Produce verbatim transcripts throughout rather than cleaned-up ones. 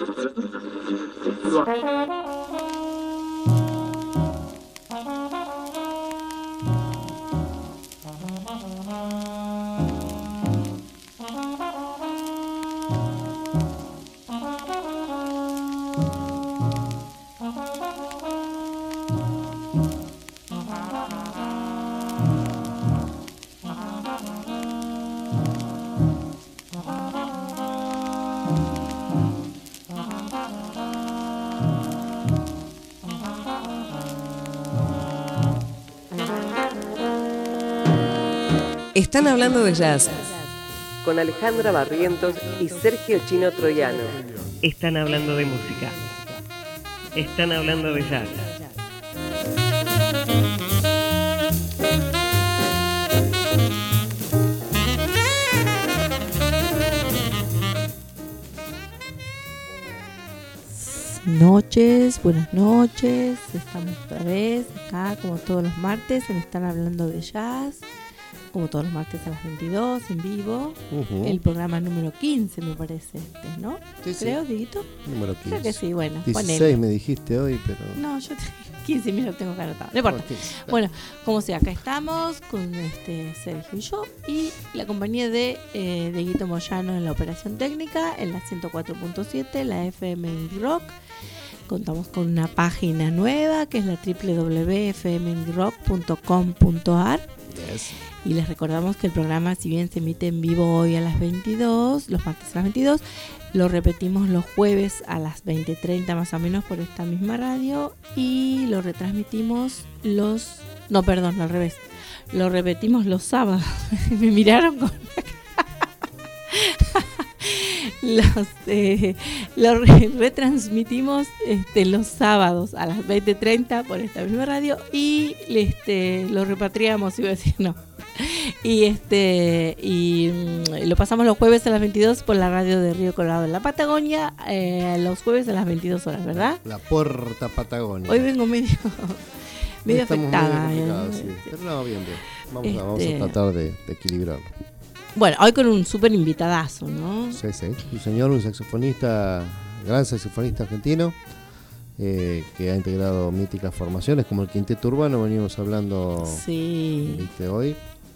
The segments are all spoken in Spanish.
Están hablando de jazz con Alejandra Barrientos y Sergio Chino Troiano. Están hablando de música. Están hablando de jazz. Noches, buenas noches. Estamos otra vez acá como todos los martes en Están hablando de jazz. Como todos los martes a las veintidós, en vivo. Uh-huh. El programa número quince, me parece, este, ¿no? Sí, Creo, sí. Dieguito. Número quince. Creo que sí, bueno. dieciséis ponele. Me dijiste hoy, pero... No, yo te... quince mil lo tengo que anotar. No importa. quince, claro. Bueno, como sea, acá estamos con este Sergio y yo. Y la compañía de eh, Dieguito Moyano en la operación técnica, en la ciento cuatro punto siete, la F M Indie Rock. Contamos con una página nueva que es la doble u doble u doble u punto f m indie rock punto com punto a r. Yes. Y les recordamos que el programa, si bien se emite en vivo hoy a las veintidós, los martes a las veintidós, lo repetimos los jueves a las veinte treinta más o menos por esta misma radio y lo retransmitimos los... No, perdón, al revés. Lo repetimos los sábados. Me miraron con... los eh, lo re- retransmitimos este, los sábados a las veinte treinta por esta misma radio y este, lo repatriamos, iba a decir no. Y este y mm, lo pasamos los jueves a las veintidós por la radio de Río Colorado en la Patagonia, eh, los jueves a las veintidós horas, ¿verdad? La Puerta Patagonia. Hoy vengo medio medio Estamos afectada. medio complicados, eh, sí. este. Pero no, bien, bien. Vamos, Este- a, vamos a tratar de, de equilibrarlo. Bueno, hoy con un súper invitadazo, ¿no? Sí, sí. Un señor, un saxofonista, gran saxofonista argentino, eh, que ha integrado míticas formaciones como el Quinteto Urbano, venimos hablando Sí. ¿viste? Hoy.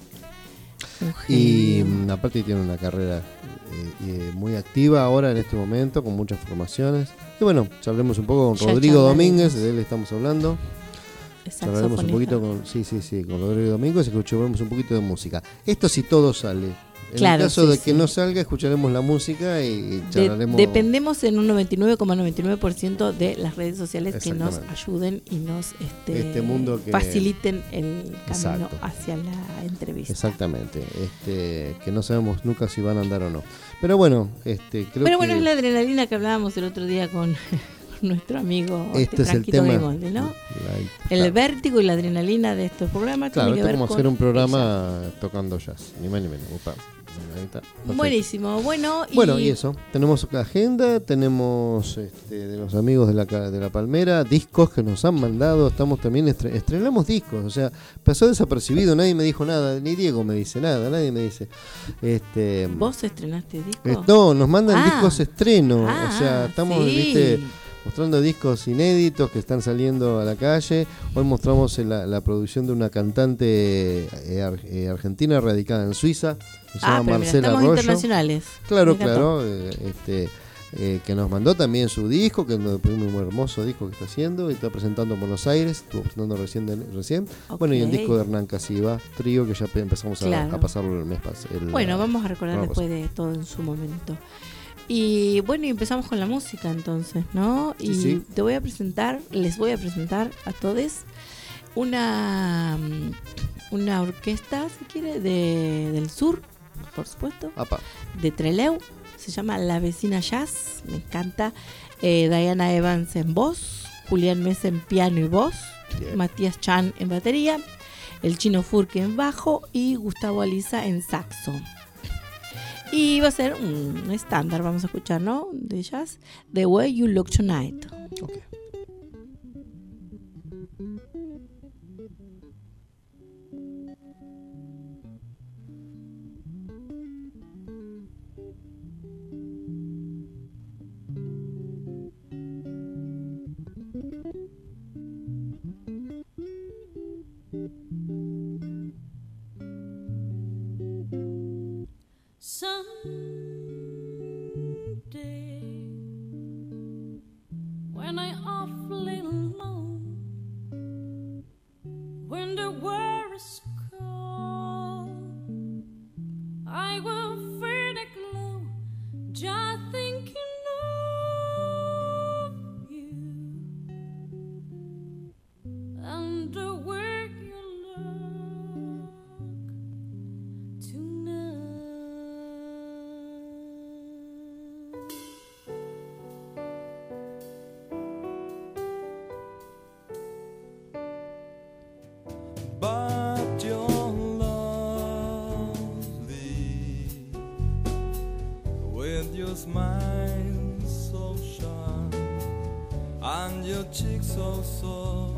Un Y genio. mm, aparte tiene una carrera eh, eh, muy activa ahora en este momento, con muchas formaciones. Y bueno, charlemos un poco con Ya Rodrigo charlaremos. Domínguez, de él estamos hablando. Es Charlaremos un saxofonista. poquito con, sí, sí, sí, con Rodrigo Domínguez y escucharemos un poquito de música. Esto si todo sale. En Claro, el caso sí, de que sí. no salga, escucharemos la música y, y De- charlaremos. dependemos en un noventa y nueve coma noventa y nueve por ciento de las redes sociales que nos Exactamente. ayuden y nos este, Este mundo que- faciliten el camino Exacto. hacia la entrevista. Exactamente, este, que no sabemos nunca si van a andar o no. Pero bueno, este, creo Pero bueno, que es la adrenalina que hablábamos el otro día con, con nuestro amigo este es el Franquito tema. Vimonde, ¿no? La- El claro. vértigo y la adrenalina de estos programas Claro, tiene esto que ver como con hacer un ella. programa tocando jazz, ni más ni menos. Opa. Ahí está. Perfecto. Buenísimo, bueno y, Bueno, y eso, tenemos la agenda, tenemos este, de los amigos de la, ca- de la Palmera, discos que nos han mandado, estamos también, estre- estrenamos discos, o sea, pasó desapercibido, nadie me dijo nada, ni Diego me dice nada, nadie me dice. Este, ¿Vos estrenaste disco? eh, no, nos mandan Ah. discos estreno, Ah, o sea, estamos, sí. viste, mostrando discos inéditos que están saliendo a la calle. Hoy mostramos la, la producción de una cantante eh, ar- eh, argentina radicada en Suiza, que se Ah, llama pero mira, Marcela estamos Arroyo. internacionales. Claro, Me encantó. claro, eh, este, eh, que nos mandó también su disco, que es un muy hermoso disco que está haciendo y está presentando en Buenos Aires, estuvo presentando recién. de- recién. Ok. Bueno, y el disco de Hernán Casiva, Trío, que ya pe- empezamos a, Claro. a pasarlo el mes pasado. Bueno, vamos a recordar Vamos a después de todo en su momento. Y bueno, y empezamos con la música entonces, ¿no? Sí, Y sí. te voy a presentar, les voy a presentar a todos una, mm, una orquesta, si quiere, de, del sur, por supuesto, Apa. de Trelew. Se llama La Vecina Jazz, me encanta. Eh, Diana Evans en voz, Julián Mesa en piano y voz, Bien. Matías Chan en batería, el Chino Furque en bajo y Gustavo Aliza en saxo. Y va a ser un estándar, vamos a escuchar, ¿no? De jazz, The Way You Look Tonight. Ok. and your cheeks so sore.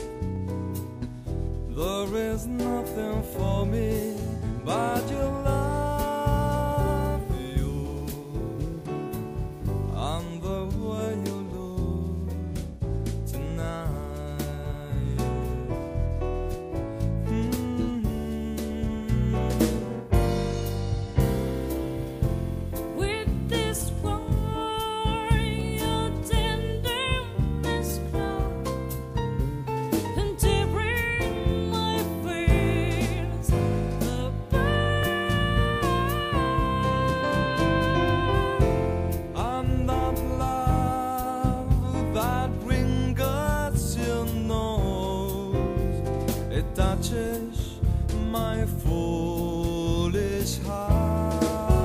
There is nothing for me but your love, you and the way you look tonight. Mm-hmm. With this war, your tenderness grows, and tearing my fears apart. And that love that lingers your nose, it touches my foolish heart.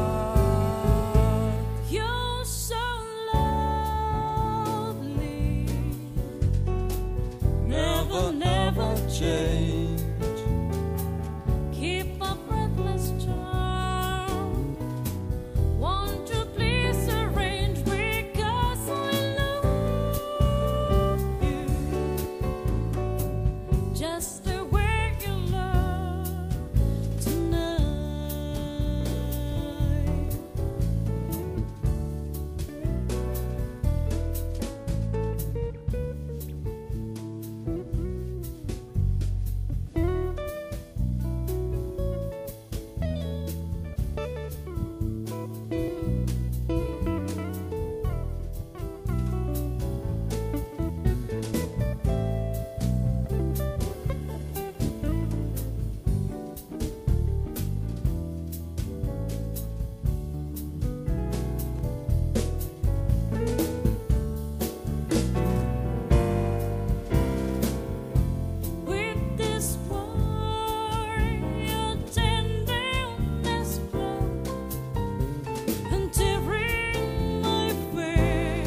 You're so lovely, Never, never change. keep a breathless charm. Won't you please arrange, because I love you just the way you love tonight. With this war, your tenderness grows, and tearing my fear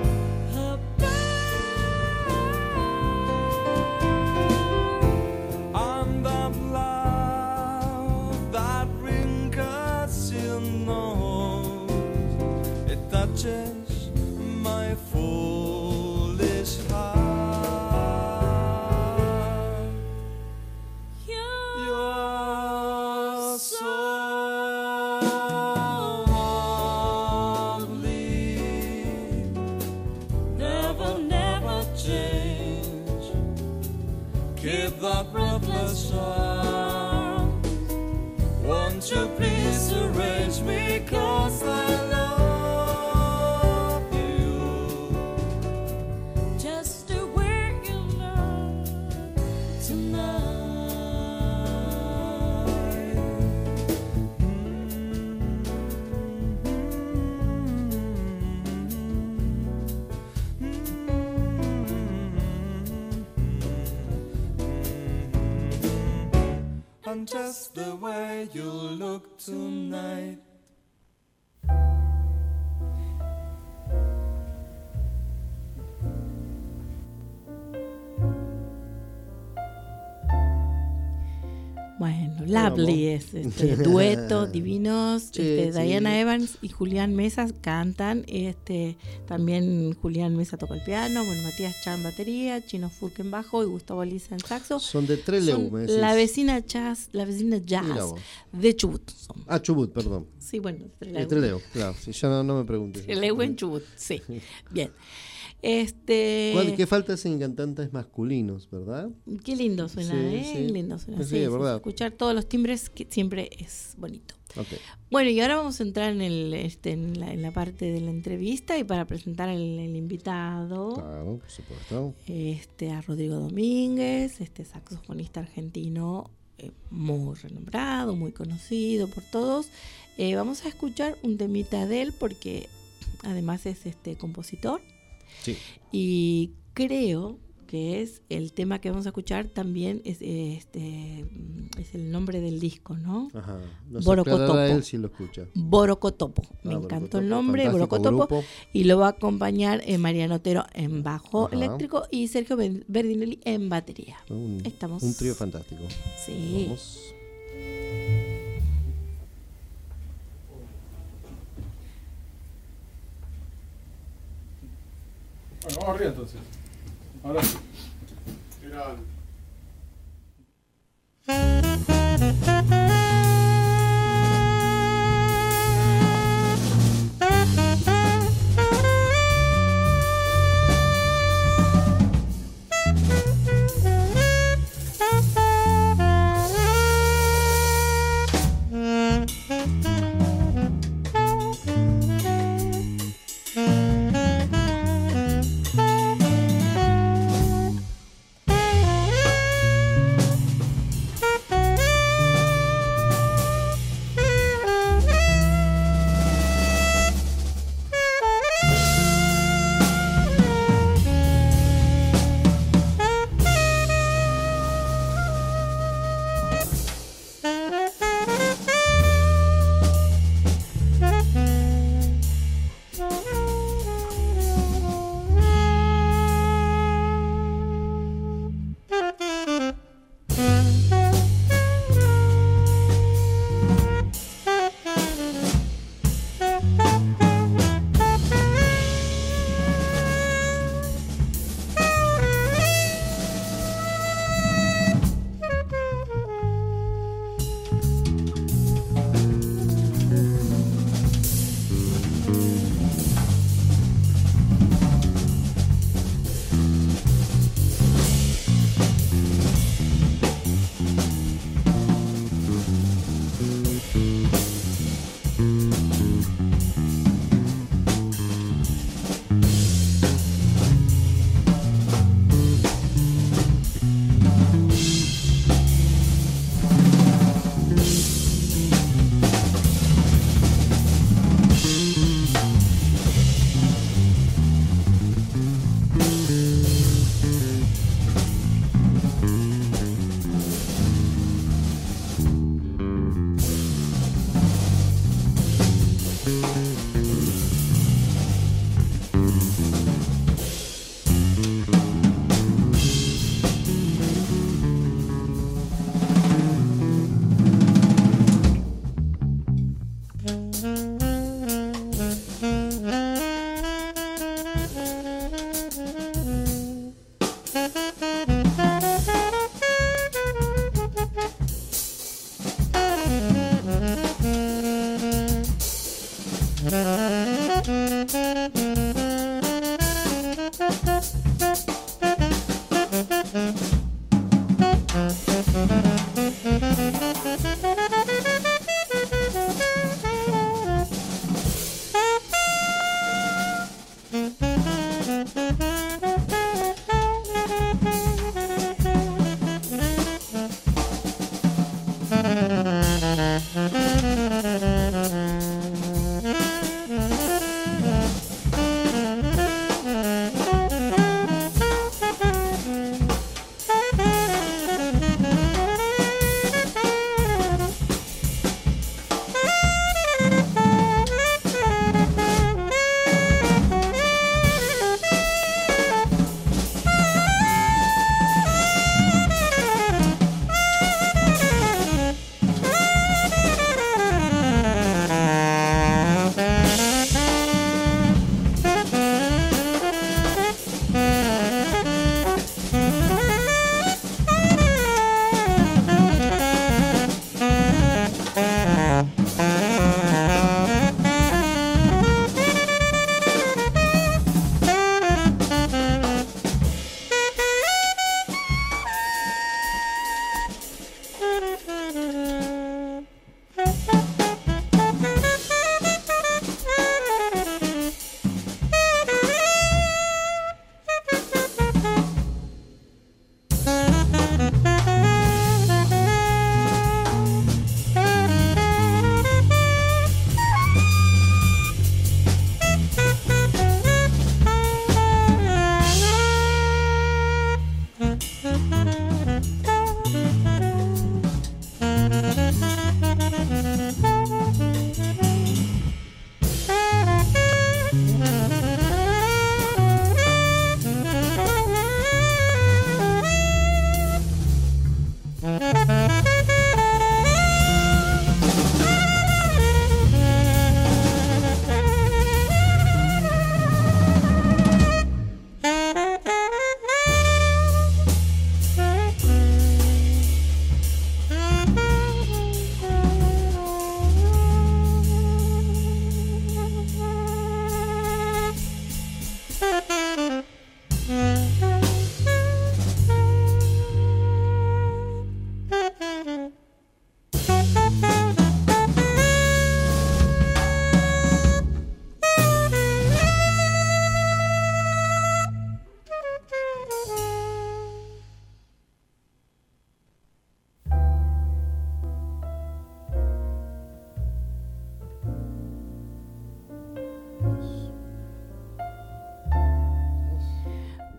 apart. And that love that lingers your nose, it touches my foolish heart. You're so lovely, never, never change. Keep that breathless charm. Won't you please arrange me, 'cause I love you Just the way you love tonight. And just the way you look tonight. Bueno, Lovely es este dueto divinos. Sí, este, sí. Diana Evans y Julián Mesa cantan. Este, también Julián Mesa toca el piano. Bueno, Matías Chan batería, Chino Furque en bajo y Gustavo Liza en saxo. Son de Trelew, Son me decís. la vecina jazz, la vecina Mira jazz vos. de Chubut. Son. Ah, Chubut, perdón. Sí, bueno, De Trelew. Trelew, claro. Si ya no, no me preguntes. Trelew en Chubut, sí. Bien. Este, ¿Cuál- ¿Qué falta en cantantes masculinos, verdad? qué lindo suena, Sí, ¿eh? sí. Lindo suena. Sí, Sí, de sí, verdad. escuchar todos los timbres que siempre es bonito. Ok. Bueno, y ahora vamos a entrar en, el, este, en, la, en la parte de la entrevista y para presentar el, el invitado, Claro, por supuesto. este, a Rodrigo Domínguez, este saxofonista argentino eh, muy renombrado, muy conocido por todos. Eh, vamos a escuchar un temita de él porque además es este compositor. Sí. Y creo que es el tema que vamos a escuchar también es este es el nombre del disco, ¿no? Ajá. No Borocotopo. a él si lo escucha. Borocotopo. Me Ah, encantó el Borocotopo, nombre, fantástico Borocotopo. grupo. Y lo va a acompañar eh, Mariano Otero en bajo Ajá. eléctrico y Sergio Ben- Berdinelli en batería. Un, Estamos- un trío fantástico. Sí. Vamos. Bueno, vamos arriba entonces. Ahora sí. Eran... Thank you.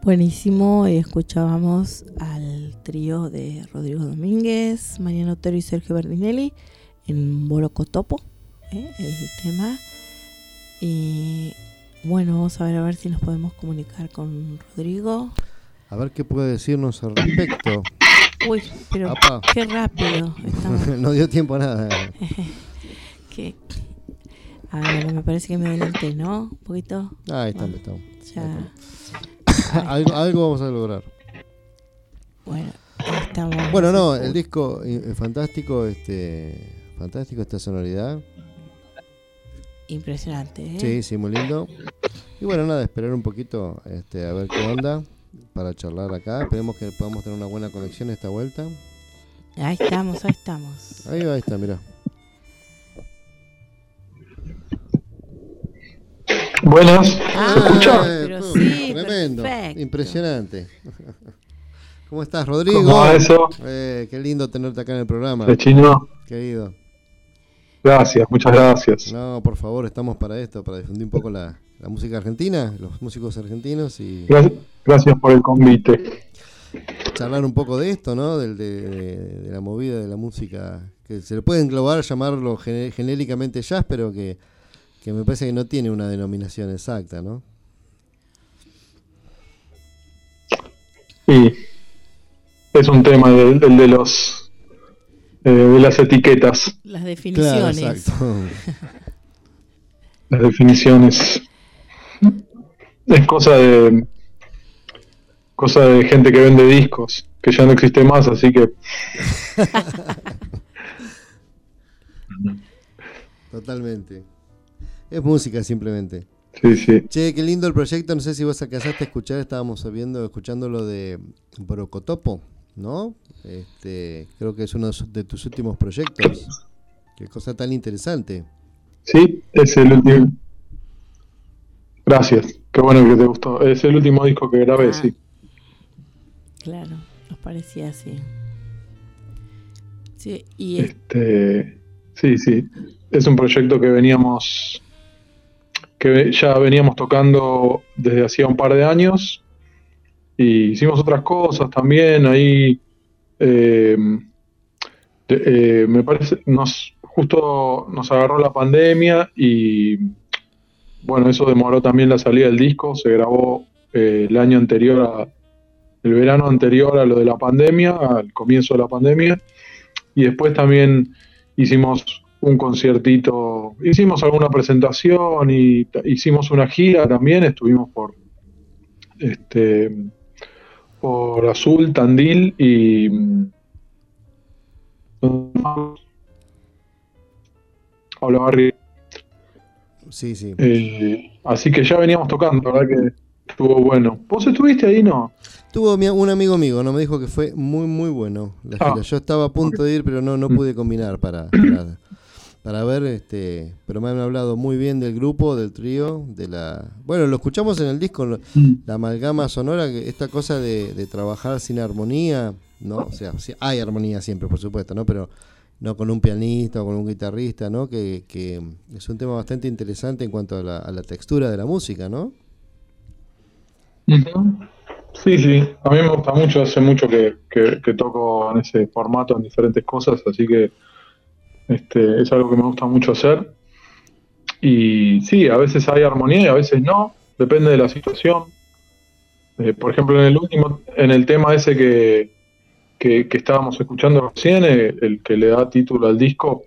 Buenísimo, y escuchábamos al trío de Rodrigo Domínguez, Mariano Otero y Sergio Berdinelli en Bolocotopo, ¿eh? el tema. Y bueno, vamos a ver a ver si nos podemos comunicar con Rodrigo. A ver qué puede decirnos al respecto. Uy, pero Apa. qué rápido estamos. No dio tiempo a nada. que, a ver, me parece que me adelanté, ¿no? Un poquito. Ah, ahí está, Bueno, estamos. ya. algo, algo vamos a lograr. Bueno, ahí estamos. Bueno, no, el disco es fantástico, este, fantástico esta sonoridad. Impresionante, ¿eh? Sí, sí, muy lindo. Y bueno, nada, esperar un poquito este, a ver qué onda para charlar acá. Esperemos que podamos tener una buena conexión esta vuelta. Ahí estamos, ahí estamos. Ahí va, ahí está, mirá. Buenas, Ah, ¿se escucha? pero pum, sí, tremendo, perfecto. impresionante. ¿Cómo estás, Rodrigo? ¿Cómo va eso? Eh, qué lindo tenerte acá en el programa, ¿De chino? querido. Gracias, muchas gracias. No, por favor, estamos para esto, para difundir un poco la, la música argentina, los músicos argentinos y Gracias, gracias por el convite. charlar un poco de esto, ¿no? Del, de, de, de la movida de la música, que se le puede englobar, llamarlo gené- genéricamente jazz, pero que, que me parece que no tiene una denominación exacta, ¿no? Sí, es un tema del de, de los eh, de las etiquetas, Las Claro, definiciones. exacto. las definiciones. Es cosa de cosa de gente que vende discos, que ya no existe más, así que Totalmente. Es música simplemente. sí, sí. Che, qué lindo el proyecto, no sé si vos alcanzaste a escuchar, estábamos viendo, escuchando lo de Borocotopo, ¿no? Este, creo que es uno de tus últimos proyectos. Qué cosa tan interesante. Sí, es el último. Gracias, qué bueno que te gustó. Es el último disco que grabé, Ah. sí. Claro, nos parecía así. Sí, y es- Este, sí, sí. Es un proyecto que veníamos, que ya veníamos tocando desde hacía un par de años y hicimos otras cosas también. Ahí, eh, de- eh, me parece, nos justo nos agarró la pandemia y bueno, eso demoró también la salida del disco. Se grabó eh, el año anterior a, el verano anterior a lo de la pandemia, al comienzo de la pandemia. Y después también hicimos un conciertito, hicimos alguna presentación y t- hicimos una gira también, estuvimos por este por Azul, Tandil y Hola Barrio. Sí, sí. Eh, así que ya veníamos tocando, la verdad que estuvo bueno. ¿Vos estuviste ahí, no? Tuvo mi- un amigo mío, no me dijo que fue muy, muy bueno la Ah. gira. Yo estaba a punto de ir, pero no, no pude combinar para, para, para ver, este, pero me han hablado muy bien del grupo, del trío, de la... Bueno, lo escuchamos en el disco, lo- la amalgama sonora, que esta cosa de, de trabajar sin armonía, ¿no? O sea, sí, hay armonía siempre, por supuesto, ¿no? Pero no con un pianista o con un guitarrista, ¿no? Que, que es un tema bastante interesante en cuanto a la, a la textura de la música, ¿no? Ujú. Sí, sí, a mí me gusta mucho, hace mucho que, que- que toco en ese formato, en diferentes cosas, así que este, es algo que me gusta mucho hacer. Y sí, a veces hay armonía y a veces no, depende de la situación. Eh, por ejemplo, en el último, en el tema ese que, que, que estábamos escuchando recién, eh, el que le da título al disco,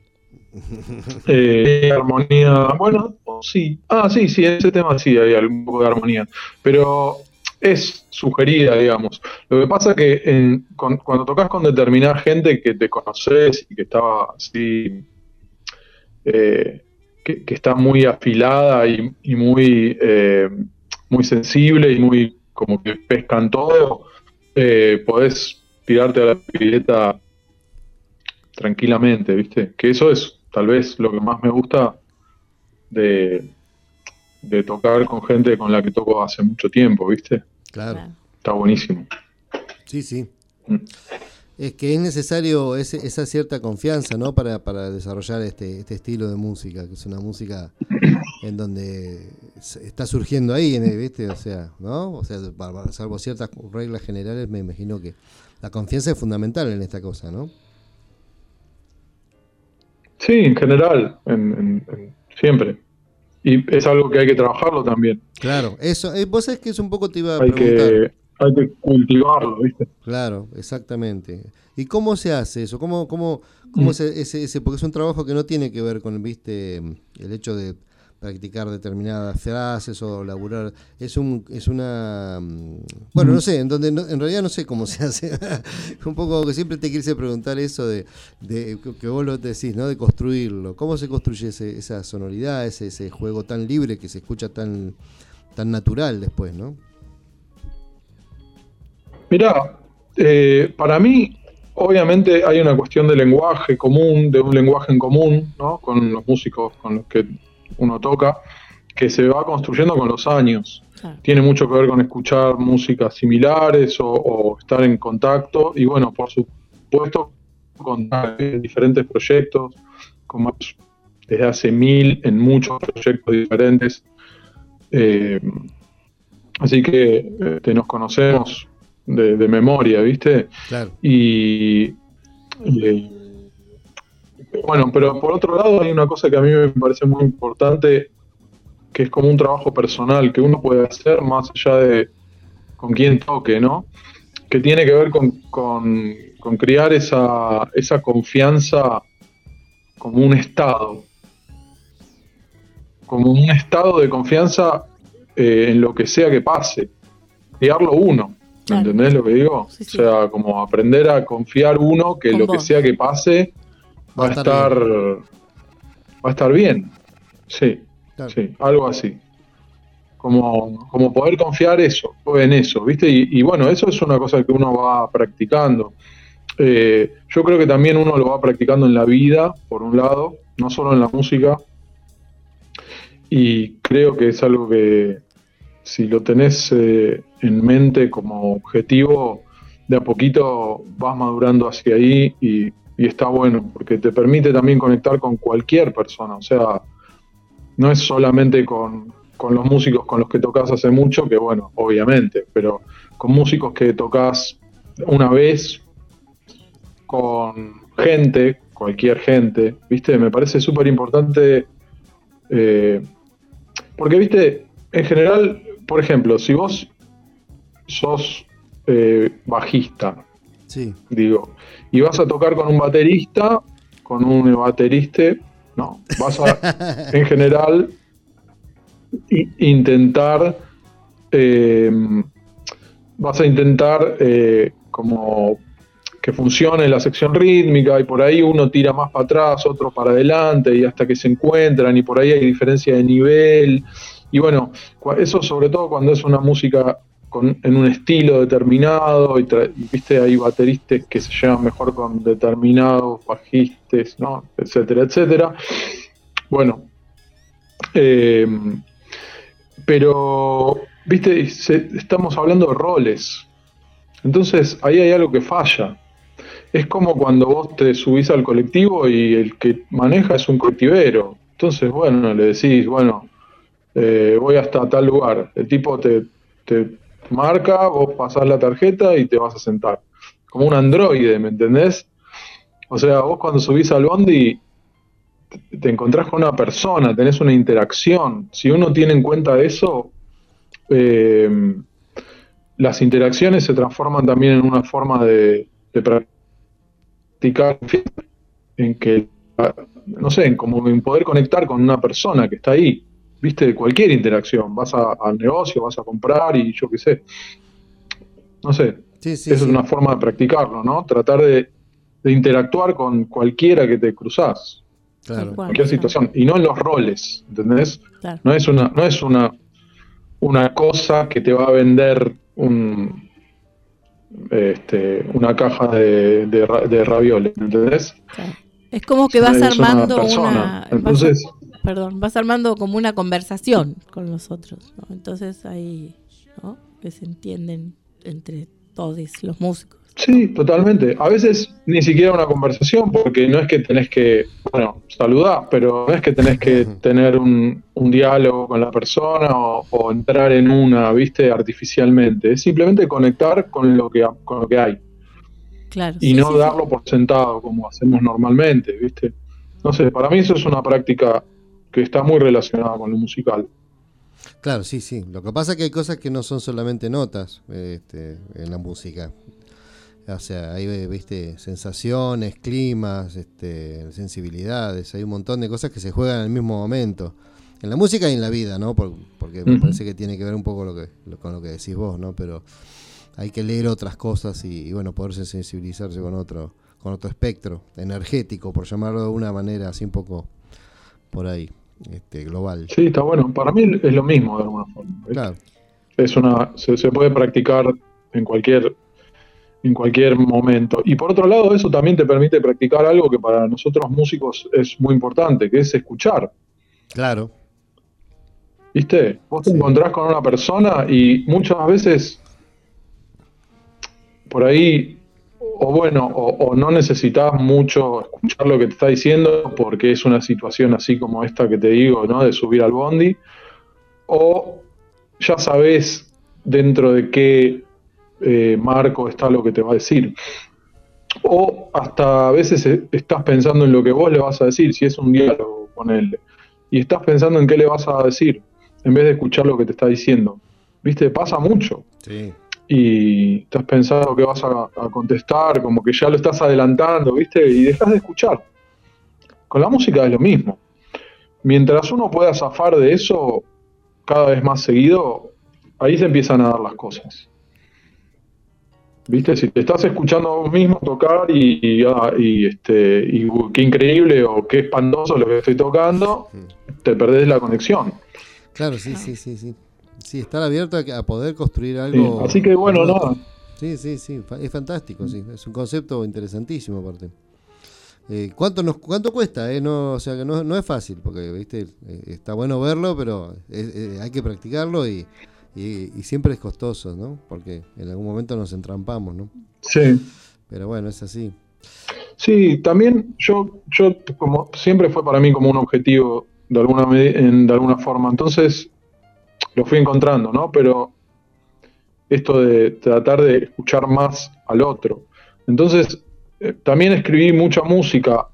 eh, hay armonía, bueno, sí, ah, sí, sí, en ese tema sí hay algún poco de armonía, pero es sugerida, digamos. Lo que pasa que en- con- cuando tocas con determinada gente que te conoces y que estaba así, eh, que, que está muy afilada y, y muy, eh, muy sensible y muy como que pescan todo, eh, podés tirarte a la pileta tranquilamente, ¿viste? Que eso es tal vez lo que más me gusta de, de tocar con gente con la que toco hace mucho tiempo, ¿viste? Claro. claro. Está buenísimo. Sí, sí. Mm. es que es necesario ese, esa cierta confianza, ¿no? Para, para desarrollar este, este estilo de música, que es una música en donde está surgiendo ahí, ¿viste? O sea, ¿no? O sea, salvo ciertas reglas generales, me imagino que la confianza es fundamental en esta cosa, ¿no? Sí, en general, en, en, en, siempre. Y es algo que hay que trabajarlo también. Claro, eso, eh, vos sabés que es un poco te iba a hay preguntar. Que, hay que cultivarlo, ¿viste? Claro, exactamente. ¿Y cómo se hace eso? ¿Cómo, cómo, cómo mm. ese, ese, ese, porque es un trabajo que no tiene que ver con, viste, el hecho de practicar determinadas frases o laburar, es un es una bueno, no sé, en donde no, en realidad no sé cómo se hace. Un poco que siempre te quise preguntar eso de, de que vos lo decís, ¿no? De construirlo. ¿Cómo se construye ese, esa sonoridad, ese, ese juego tan libre que se escucha tan tan natural después, ¿no? Mirá, eh, para mí obviamente hay una cuestión de lenguaje común, de un lenguaje en común, ¿no? Con los músicos con los que uno toca, que se va construyendo con los años. Claro. Tiene mucho que ver con escuchar músicas similares o, o estar en contacto y bueno, por supuesto con diferentes proyectos, como desde hace mil en muchos proyectos diferentes. Eh, así que este, nos conocemos de, de memoria, ¿viste? Claro. Y eh, bueno, pero por otro lado hay una cosa que a mí me parece muy importante, que es como un trabajo personal que uno puede hacer más allá de con quién toque, ¿no? Que tiene que ver con, con, con crear esa, esa confianza como un estado, como un estado de confianza eh, en lo que sea que pase, crearlo uno, claro. ¿Entendés lo que digo? Sí, sí. O sea, como aprender a confiar uno que con lo vos. Que sea que pase va a estar, va a estar bien, sí, claro. Sí, algo así, como, como poder confiar eso, en eso, ¿viste? Y, y bueno, eso es una cosa que uno va practicando. Eh, yo creo que también uno lo va practicando en la vida, por un lado, no solo en la música, y creo que es algo que si lo tenés eh, en mente como objetivo, de a poquito vas madurando hacia ahí y Y está bueno, porque te permite también conectar con cualquier persona. O sea, no es solamente con, con los músicos con los que tocas hace mucho, que bueno, obviamente, pero con músicos que tocas una vez, con gente, cualquier gente, ¿viste? Me parece súper importante, eh, porque, ¿viste? En general, por ejemplo, si vos sos eh, bajista, sí. Digo, y vas a tocar con un baterista, con un baterista, no, vas a, en general, i- intentar, eh, vas a intentar eh, como que funcione la sección rítmica y por ahí uno tira más para atrás, otro para adelante y hasta que se encuentran y por ahí hay diferencia de nivel y bueno, eso sobre todo cuando es una música Con, en un estilo determinado y tra- viste hay bateristas que se llevan mejor con determinados bajistas, ¿no? Etcétera, etcétera. Bueno, eh, pero viste se, estamos hablando de roles, entonces ahí hay algo que falla. Es como cuando vos te subís al colectivo y el que maneja es un colectivero, entonces bueno, le decís, bueno, eh, voy hasta tal lugar, el tipo te, te marca, vos pasás la tarjeta y te vas a sentar. Como un androide, ¿me entendés? O sea, vos cuando subís al bondi te encontrás con una persona, tenés una interacción. Si uno tiene en cuenta eso, eh, las interacciones se transforman también en una forma de, de practicar, en que, no sé, en como en poder conectar con una persona que está ahí. Viste, cualquier interacción, vas a, al negocio, vas a comprar y yo qué sé, no sé, sí, sí, esa sí. es una forma de practicarlo, ¿no? Tratar de, de interactuar con cualquiera que te cruzás, claro. cualquier situación, y no en los roles, ¿entendés? Claro. No es una, no es una, una cosa que te va a vender un, este, una caja de, de, de ravioles, ¿entendés? Claro. Es como que vas es armando una, persona. una Entonces, vas, perdón, vas armando como una conversación con los otros, ¿no? Entonces ahí, ¿no? Que se entienden entre todos los músicos. Sí, totalmente. A veces ni siquiera una conversación, porque no es que tenés que, bueno, saludar, pero no es que tenés que tener un, un diálogo con la persona o, o entrar en una, viste, artificialmente. Es simplemente conectar con lo que, con lo que hay. Claro. Y sí, no sí, darlo sí. por sentado como hacemos normalmente, viste. No sé, para mí eso es una práctica que está muy relacionada con lo musical. Claro, sí, sí. Lo que pasa es que hay cosas que no son solamente notas este, en la música. O sea, hay, viste, sensaciones, climas, este, sensibilidades, hay un montón de cosas que se juegan en el mismo momento. En la música y en la vida, ¿no? Por, porque me Uh-huh. parece que tiene que ver un poco lo que, lo, con lo que decís vos, ¿no? Pero hay que leer otras cosas y, y bueno, poderse sensibilizarse con otro, con otro espectro energético, por llamarlo de una manera así un poco por ahí, este, global. Sí, está bueno. Para mí es lo mismo de alguna forma, ¿viste? Claro. Es una, se, se puede practicar en cualquier en cualquier momento. Y por otro lado, eso también te permite practicar algo que para nosotros músicos es muy importante, que es escuchar. Claro. ¿Viste? Vos te Sí. encontrás con una persona y muchas veces por ahí, o bueno, o, o no necesitas mucho escuchar lo que te está diciendo porque es una situación así como esta que te digo, ¿no? De subir al bondi, o ya sabés dentro de qué eh, marco está lo que te va a decir. O hasta a veces eh, estás pensando en lo que vos le vas a decir, si es un diálogo con él, y estás pensando en qué le vas a decir, en vez de escuchar lo que te está diciendo. ¿Viste? Pasa mucho. Sí. Y estás pensando que vas a, a contestar, como que ya lo estás adelantando, ¿viste? Y dejas de escuchar. Con la música es lo mismo. Mientras uno pueda zafar de eso cada vez más seguido, ahí se empiezan a dar las cosas. ¿Viste? Si te estás escuchando a vos mismo tocar y, y, ah, y, este, y uh, qué increíble o qué espantoso lo que estoy tocando, te perdés la conexión. Claro, sí, sí, sí, sí. Sí, estar abierto a, a poder construir Sí, algo. así que bueno, algo- nada. Sí, sí, sí, fa- es fantástico, sí. Es un concepto interesantísimo aparte. Eh, ¿cuánto nos cuánto cuesta? Eh? No, o sea, que no, no es fácil, porque viste, eh, está bueno verlo, pero es- eh, hay que practicarlo y, y, y siempre es costoso, ¿no? Porque en algún momento nos entrampamos, ¿no? Sí. Pero bueno, es así. Sí, también yo, yo como siempre fue para mí como un objetivo de alguna medi- en, de alguna forma. Entonces lo fui encontrando, ¿no? Pero esto de tratar de escuchar más al otro. Entonces eh, también escribí mucha música,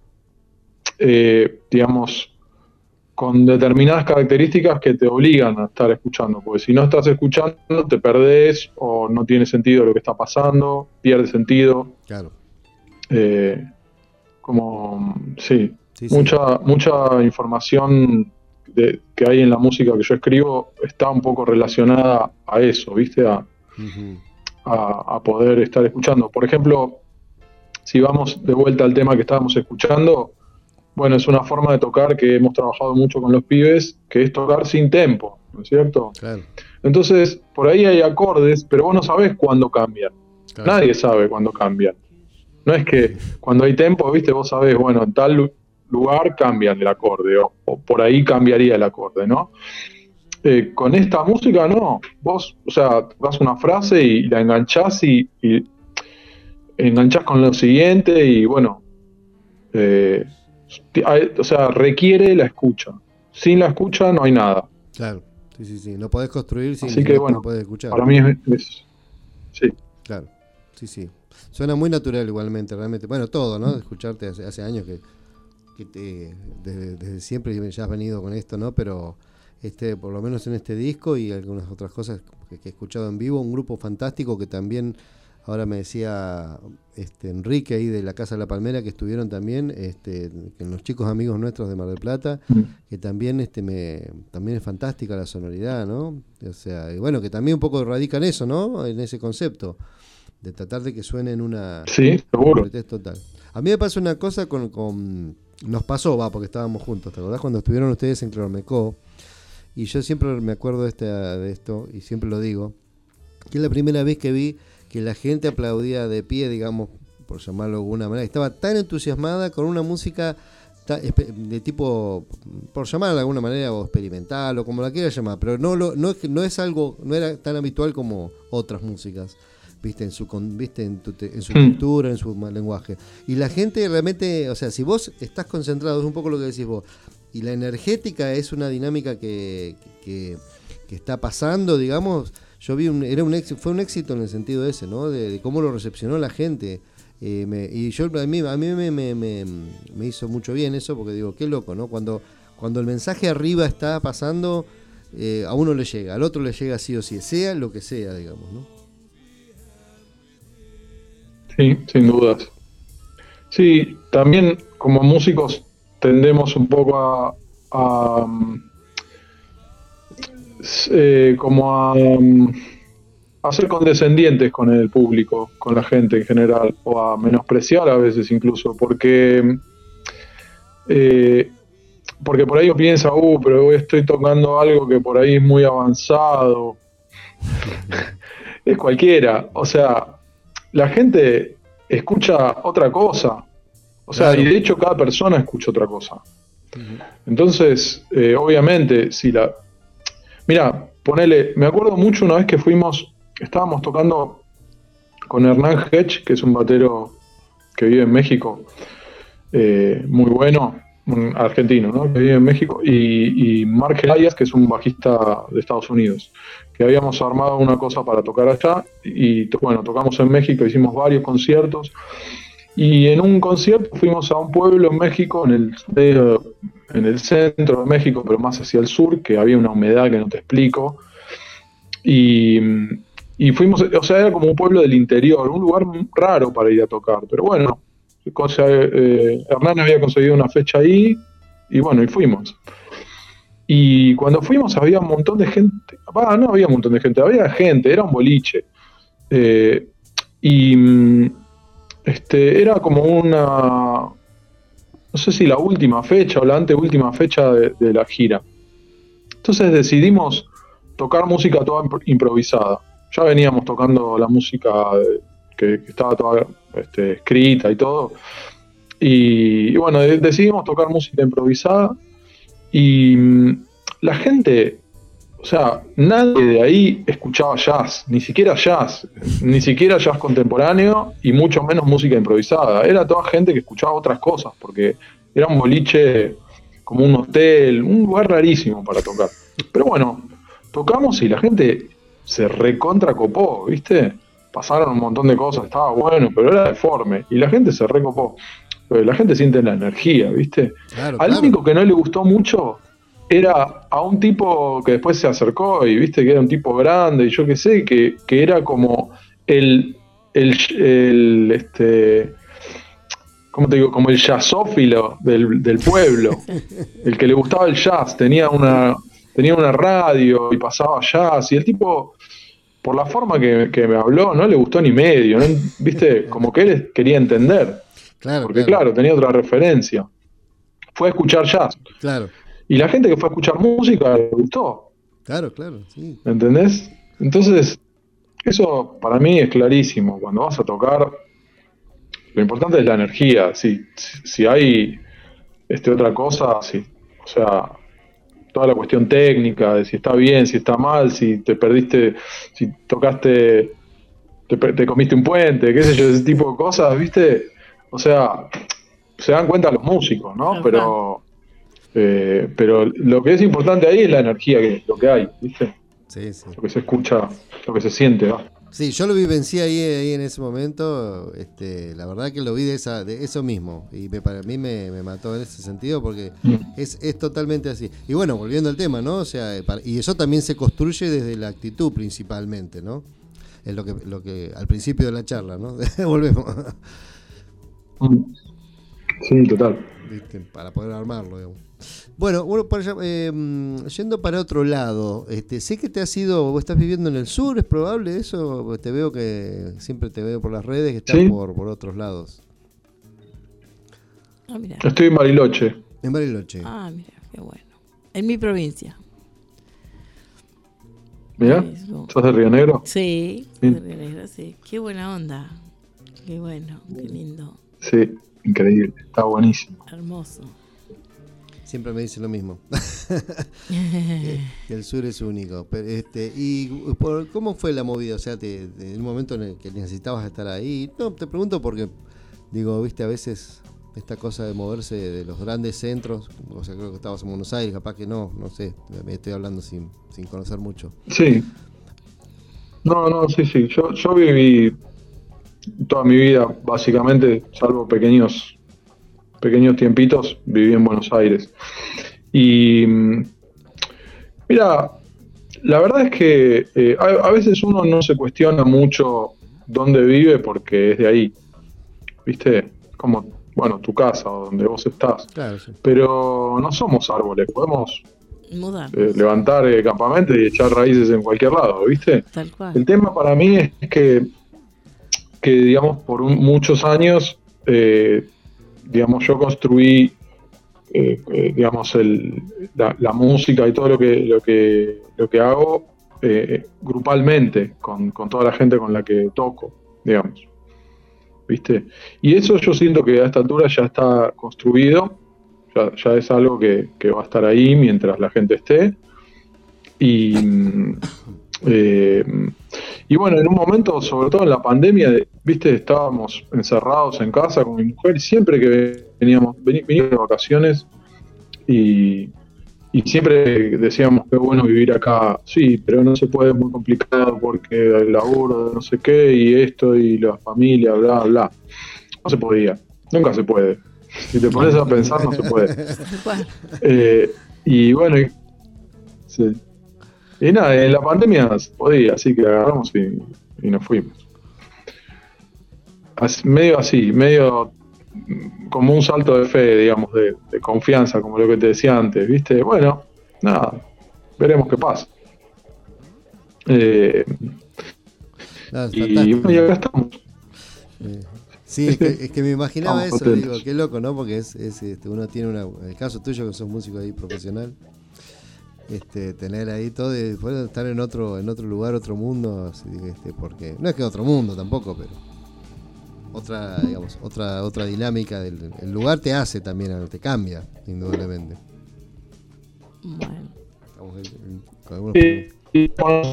eh, digamos, con determinadas características que te obligan a estar escuchando, porque si no estás escuchando te perdés o no tiene sentido lo que está pasando, pierde sentido. Claro. Eh, como, sí, Sí, sí. mucha, mucha información de, que hay en la música que yo escribo está un poco relacionada a eso, ¿viste? A, Ujú. a, a poder estar escuchando. Por ejemplo, si vamos de vuelta al tema que estábamos escuchando, bueno, es una forma de tocar que hemos trabajado mucho con los pibes, que es tocar sin tempo, ¿no es cierto? Claro, Entonces, por ahí hay acordes, pero vos no sabés cuándo cambian. claro. Nadie sabe cuándo cambian. No es que cuando hay tempo, viste, vos sabés, bueno, en tal lu- lugar cambian el acorde, o, o por ahí cambiaría el acorde, ¿no? Eh, con esta música, no. Vos, o sea, tocas una frase y la enganchás y, y enganchás con lo siguiente y, bueno, eh, hay- o sea, requiere la escucha. Sin la escucha no hay nada. Claro. Sí, sí, sí. No podés construir sin Así si que, no, bueno, no podés escuchar. para mí es, es- sí. Claro, sí, sí. Suena muy natural igualmente, realmente. Bueno, todo, ¿no? Escucharte hace, hace años que, que te, desde, desde siempre ya has venido con esto, ¿no? Pero este, por lo menos en este disco y algunas otras cosas que, que he escuchado en vivo, un grupo fantástico que también, ahora me decía este Enrique ahí de la Casa de la Palmera, que estuvieron también, este, que los chicos amigos nuestros de Mar del Plata, que también este me también es fantástica la sonoridad, ¿no? O sea, y bueno, que también un poco radica en eso, ¿no? En ese concepto de tratar de que suene en una Sí, seguro. completez total. A mí me pasó una cosa con, con nos pasó, va, porque estábamos juntos, ¿te acordás cuando estuvieron ustedes en Clormecó? Y yo siempre me acuerdo de, este, de esto y siempre lo digo, que es la primera vez que vi que la gente aplaudía de pie, digamos, por llamarlo de alguna manera, estaba tan entusiasmada con una música ta- espe- de tipo, por llamarla de alguna manera, o experimental, o como la quiera llamar, pero no, lo, no, es, no es algo, no era tan habitual como otras músicas. viste en su con- viste en, tu te- en su Hmm. cultura, en su ma- lenguaje. Y la gente realmente, o sea, si vos estás concentrado, es un poco lo que decís vos, y la energética es una dinámica que, que, que está pasando, digamos, yo vi un, era un éxito, fue un éxito en el sentido ese, ¿no? De, de cómo lo recepcionó la gente. Eh, me- y yo a mí, a mí me, me, me, me hizo mucho bien eso, porque digo, qué loco, ¿no? Cuando, cuando el mensaje arriba está pasando, eh, a uno le llega, al otro le llega sí o sí, sea lo que sea, digamos, ¿no? Sí, sin dudas. Sí, también como músicos tendemos un poco a, a, mm, s- eh, como a, mm, a ser condescendientes con el público, con la gente en general, o a menospreciar a veces incluso, porque eh, porque por ahí uno piensa, uh, pero hoy estoy tocando algo que por ahí es muy avanzado. Es cualquiera, o sea, la gente escucha otra cosa, o sea, Claro. y de hecho cada persona escucha otra cosa. Ujú. Entonces, eh, obviamente, si la... Mira, ponele, me acuerdo mucho una vez que fuimos, estábamos tocando con Hernán Hedge, que es un batero que vive en México, eh, muy bueno, un argentino, ¿no? Que vive en México, y, y Mark Elias, que es un bajista de Estados Unidos, que habíamos armado una cosa para tocar allá, y to- bueno, tocamos en México, hicimos varios conciertos, y en un concierto fuimos a un pueblo en México, en el, eh, en el centro de México, pero más hacia el sur, que había una humedad que no te explico, y, y fuimos, o sea, era como un pueblo del interior, un lugar raro para ir a tocar, pero bueno, cosa, eh, Hernán había conseguido una fecha ahí, y bueno, y fuimos. Y cuando fuimos había un montón de gente, ah, no había un montón de gente, había gente, era un boliche. Eh, y mm, este, era como una, no sé si la última fecha o la anteúltima fecha de, de la gira. Entonces decidimos tocar música toda impro- improvisada. Ya veníamos tocando la música eh, que, que estaba toda este, escrita y todo. Y, y bueno, de- decidimos tocar música improvisada y mm, la gente, o sea, nadie de ahí escuchaba jazz, ni siquiera jazz, ni siquiera jazz contemporáneo y mucho menos música improvisada. Era toda gente que escuchaba otras cosas porque era un boliche como un hotel, un lugar rarísimo para tocar. Pero bueno, tocamos y la gente se recontra copó, ¿viste? Pasaron un montón de cosas, estaba bueno, pero era deforme y la gente se recopó. Pero la gente siente la energía, ¿viste? Claro, Al claro. único que no le gustó mucho era a un tipo que después se acercó y viste que era un tipo grande y yo qué sé, que, que era como el, el, el este, ¿cómo te digo? Como el jazzófilo del, del pueblo, el que le gustaba el jazz, tenía una, tenía una radio y pasaba jazz y el tipo, por la forma que, que me habló, no le gustó ni medio, ¿no? ¿Viste? Como que él quería entender, Claro, porque claro, claro, tenía otra referencia. Fue a escuchar jazz. claro, Y la gente que fue a escuchar música le gustó, claro, claro, sí. ¿me entendés? Entonces, eso para mí es clarísimo. Cuando vas a tocar, lo importante es la energía. Si, si, si hay este, otra cosa, si, o sea, toda la cuestión técnica, de si está bien, si está mal, si te perdiste, si tocaste, te, pe- te comiste un puente, qué sé yo, ese tipo de cosas, ¿viste? O sea, se dan cuenta los músicos, ¿no? Ajá. Pero, eh, pero lo que es importante ahí es la energía, que lo que hay, ¿viste? Sí, sí. Lo que se escucha, lo que se siente, ¿no? Sí, yo lo vivencié ahí, ahí en ese momento, este, la verdad que lo vi de esa, de eso mismo, y me, para mí me, me mató en ese sentido porque Mm. es, es totalmente así. Y bueno, volviendo al tema, ¿no? O sea, para- y eso también se construye desde la actitud principalmente, ¿no? Es lo que, lo que al principio de la charla, ¿no? Volvemos, Mm. Sí, total. ¿viste? Para poder armarlo, digamos. Bueno, bueno, por allá, eh, yendo para otro lado, este, sé que te has ido, vos estás viviendo en el sur, ¿es probable eso? Te veo que siempre te veo por las redes que estás Sí. por, por otros lados. Ah, mira. Estoy en Bariloche. En Bariloche. Ah, mira, qué bueno. En mi provincia. Mirá, Mismo. ¿sos de Río Negro? Sí, Sí. de Río Negro, sí. Qué buena onda. Qué bueno, qué lindo, Sí, increíble, está buenísimo. hermoso. Siempre me dicen lo mismo. que, que el sur es único. Pero, este, ¿y por, cómo fue la movida? O sea, te, te, en un momento en el que necesitabas estar ahí. No, te pregunto porque, digo, viste, a veces esta cosa de moverse de los grandes centros, o sea, creo que estabas en Buenos Aires, capaz que no, no sé, me estoy hablando sin, sin conocer mucho. Sí. No, no, sí, sí. Yo, yo viví toda mi vida, básicamente, salvo pequeños pequeños tiempitos, viví en Buenos Aires. Y mira, la verdad es que eh, a, a veces uno no se cuestiona mucho dónde vive porque es de ahí, ¿viste? Como, bueno, tu casa o donde vos estás. Claro, sí. Pero no somos árboles, podemos eh, levantar eh, campamentos y echar raíces en cualquier lado, ¿viste? Tal cual. El tema para mí es que, que digamos, por un, muchos años... Eh, digamos, yo construí, eh, eh, digamos, el, la, la música y todo lo que lo que lo que hago eh, grupalmente con, con toda la gente con la que toco, digamos, ¿viste? Y eso yo siento que a esta altura ya está construido, ya, ya es algo que, que va a estar ahí mientras la gente esté. Y eh, y bueno, en un momento, sobre todo en la pandemia, viste, estábamos encerrados en casa con mi mujer, y siempre que veníamos, veníamos de vacaciones y, y siempre decíamos que bueno vivir acá, sí, pero no se puede, es muy complicado porque el laburo, no sé qué, y esto, y la familia, bla, bla. No se podía, nunca se puede. Si te pones a pensar, no se puede. eh, y bueno, y, sí. Y nada, en la pandemia se podía, así que agarramos y, y nos fuimos. As, medio así, medio como un salto de fe, digamos, de, de confianza, como lo que te decía antes, ¿viste? Bueno, nada, veremos qué pasa. Eh, no, y, bueno, y acá estamos. Eh, sí, es que, es que me imaginaba Vamos, eso, digo, qué loco, ¿no? Porque es, es este, uno tiene una, en el caso tuyo que sos músico ahí profesional, este, tener ahí todo y después estar en otro, en otro lugar, otro mundo, así, este, porque no es que otro mundo tampoco, pero otra, digamos, otra, otra dinámica del el lugar te hace también, te cambia, indudablemente. Bueno. Estamos en, en, con algunos sí, sí.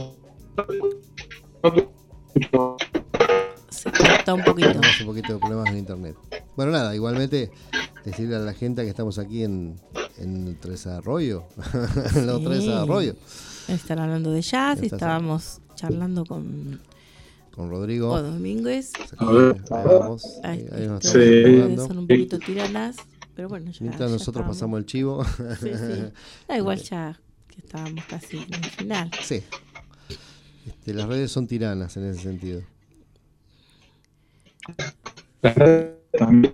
Se corta un poquito. Tenemos un poquito de problemas en internet. Bueno, nada, igualmente decirle a la gente que estamos aquí en, en Tres Arroyo. En los Sí. Tres Arroyo. Están hablando de jazz y Estás estábamos charlando con, con Rodrigo. con Domínguez. A ver, ahí vamos. Ahí, Ahí, ahí nos este, estamos Sí. acomodando. son un poquito tiranas, pero bueno, ya, Mientras ya nosotros estábamos. pasamos el chivo. Sí, sí. Da igual ya que estábamos casi en el final. Sí. Este, las redes son tiranas en ese sentido. También.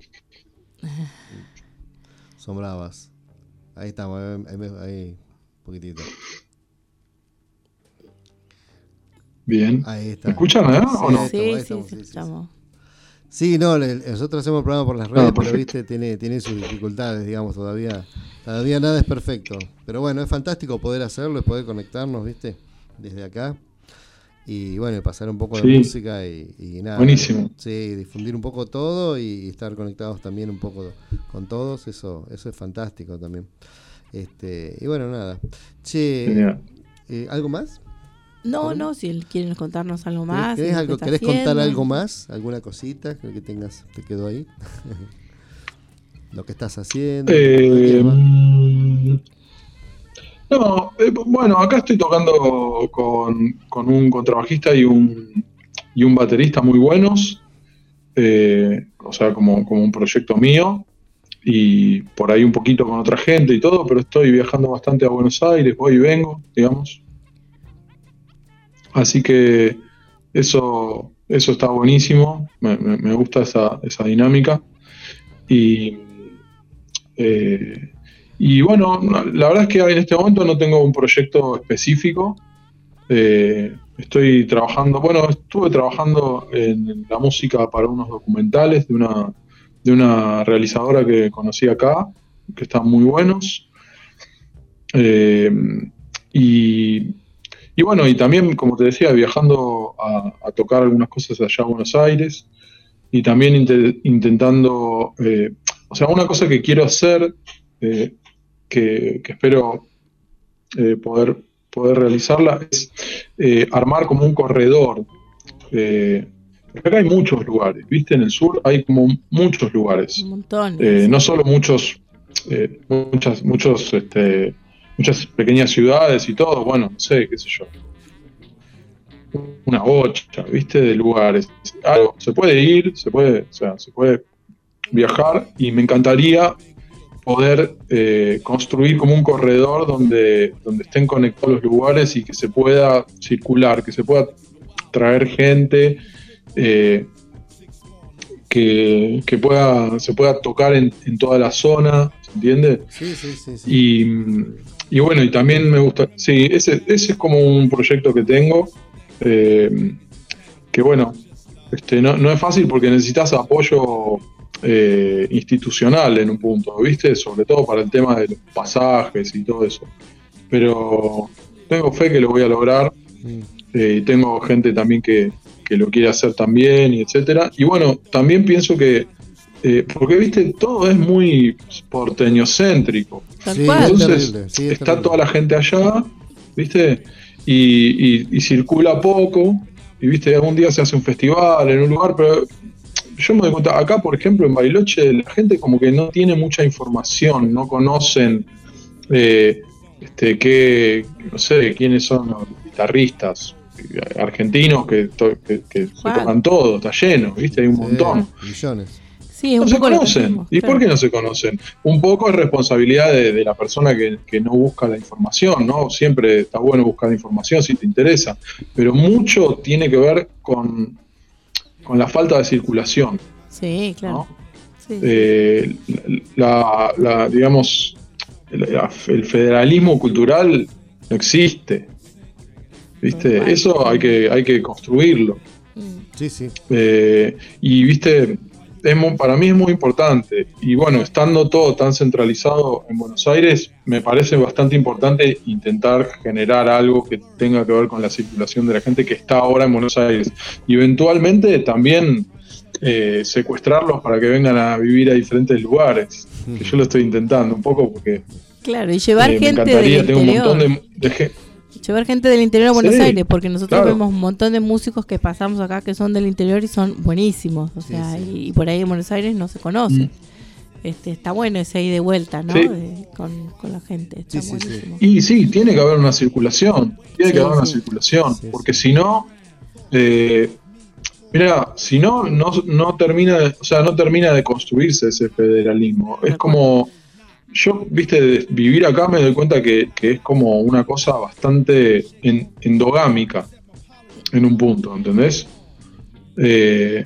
Son bravas. Ahí estamos, ahí, ahí, ahí un poquitito. Bien. Ahí está. ¿Me escuchan, eh? ¿O no? Ahí Sí, estamos, ahí sí, estamos, sí, sí, sí, estamos. Sí, no, le- nosotros hacemos el programa por las redes, Ah, pero perfecto. viste, tiene, tiene sus dificultades, digamos, todavía. Todavía nada es perfecto. Pero bueno, es fantástico poder hacerlo, es poder conectarnos, viste, desde acá. Y bueno, pasar un poco de Sí. música y, y nada. Buenísimo. Sí, difundir un poco todo y estar conectados también un poco con todos, eso, eso es fantástico también. Este, y bueno, nada. Che, Genial. eh, ¿algo más? No, ¿Cómo? no, si él quieren contarnos algo más. ¿Querés, de lo algo, que está ¿querés contar haciendo. algo más? ¿Alguna cosita que que tengas, te quedó ahí? Lo que estás haciendo. Eh, ¿Qué más? mm, no, eh, bueno, acá estoy tocando con, con un contrabajista y un, y un baterista muy buenos, eh, o sea, como, como un proyecto mío, y por ahí un poquito con otra gente y todo, pero estoy viajando bastante a Buenos Aires, voy y vengo, digamos. Así que eso, eso está buenísimo, me, me- me gusta esa, esa dinámica. Y, eh, y bueno, no- la verdad es que en este momento no tengo un proyecto específico. Eh, estoy trabajando, bueno, estuve trabajando en la música para unos documentales de una, de una realizadora que conocí acá, que están muy buenos. Eh, y, y bueno, y también, como te decía, viajando a, a tocar algunas cosas allá a Buenos Aires y también inte- intentando, eh, o sea, una cosa que quiero hacer, eh, que, que espero eh, poder, poder realizarla, es eh, armar como un corredor. Eh, porque acá hay muchos lugares, ¿viste? En el sur hay como muchos lugares. Un montón. Eh, sí. no solo muchos, eh, muchas, muchos, este, muchas pequeñas ciudades y todo, bueno, no sé, qué sé yo. Una bocha, ¿viste? De lugares. Algo, se puede ir, se puede, o sea, se puede viajar y me encantaría poder eh, construir como un corredor donde, donde estén conectados los lugares y que se pueda circular, que se pueda traer gente, eh, que, que pueda, se pueda tocar en, en toda la zona, ¿se entiende? Sí, sí, sí. sí. Y, y bueno, y también me gusta, sí, ese, ese es como un proyecto que tengo, eh, que bueno, este, no, no es fácil porque necesitas apoyo eh, institucional en un punto, ¿viste? Sobre todo para el tema de los pasajes y todo eso. Pero tengo fe que lo voy a lograr. Mm. Eh, y tengo gente también que, que lo quiere hacer también, y etcétera. Y bueno, también pienso que, eh, porque viste, todo es muy porteñocéntrico. Tal Sí, cual. es Entonces, terrible, sí, es está terrible. toda la gente allá, viste, y, y, y circula poco, y viste, algún día se hace un festival en un lugar, pero yo me doy cuenta, acá por ejemplo en Bariloche, la gente como que no tiene mucha información, no conocen eh, este, qué, no sé, quiénes son los guitarristas argentinos que, to- que, que se Juan. tocan todo, está lleno, ¿viste? Hay un Sí, montón. millones. Sí, es No un se poco lo que conocen. hacemos, ¿Y claro. por qué no se conocen? Un poco es responsabilidad de, de la persona que, que no busca la información, ¿no? Siempre está bueno buscar información si te interesa, pero mucho tiene que ver con, con la falta de circulación, Sí, claro. ¿no? Sí. Eh, la, la- digamos, la- el federalismo cultural no existe, ¿viste? Tal cual. Eso hay que, hay que construirlo. Mm. Sí, sí. Eh, y viste, es muy- para mí es muy importante. Y bueno, estando todo tan centralizado en Buenos Aires, me parece bastante importante intentar generar algo que tenga que ver con la circulación de la gente que está ahora en Buenos Aires. Y eventualmente también eh, secuestrarlos para que vengan a vivir a diferentes lugares. Que yo lo estoy intentando un poco porque Claro, y llevar eh, me gente del encantaría, tengo un interior. montón de, de gente. Llevar gente del interior a Buenos Sí, Aires, porque nosotros claro. vemos un montón de músicos que pasamos acá que son del interior y son buenísimos, o Sí, sea, sí. Y, y por ahí en Buenos Aires no se conocen. Mm. Este, está bueno ese ida y vuelta, ¿no? Sí. De- con, con la gente, está Sí, sí, sí. buenísimo. Y sí, tiene que haber una circulación, tiene Sí, que haber una sí. circulación, Sí, porque si no, eh, mira, si no, no, no termina, de- o sea, no termina de construirse ese federalismo. Es Tal como, yo, viste, de vivir acá me doy cuenta que, que es como una cosa bastante en- endogámica en un punto, ¿entendés? Eh,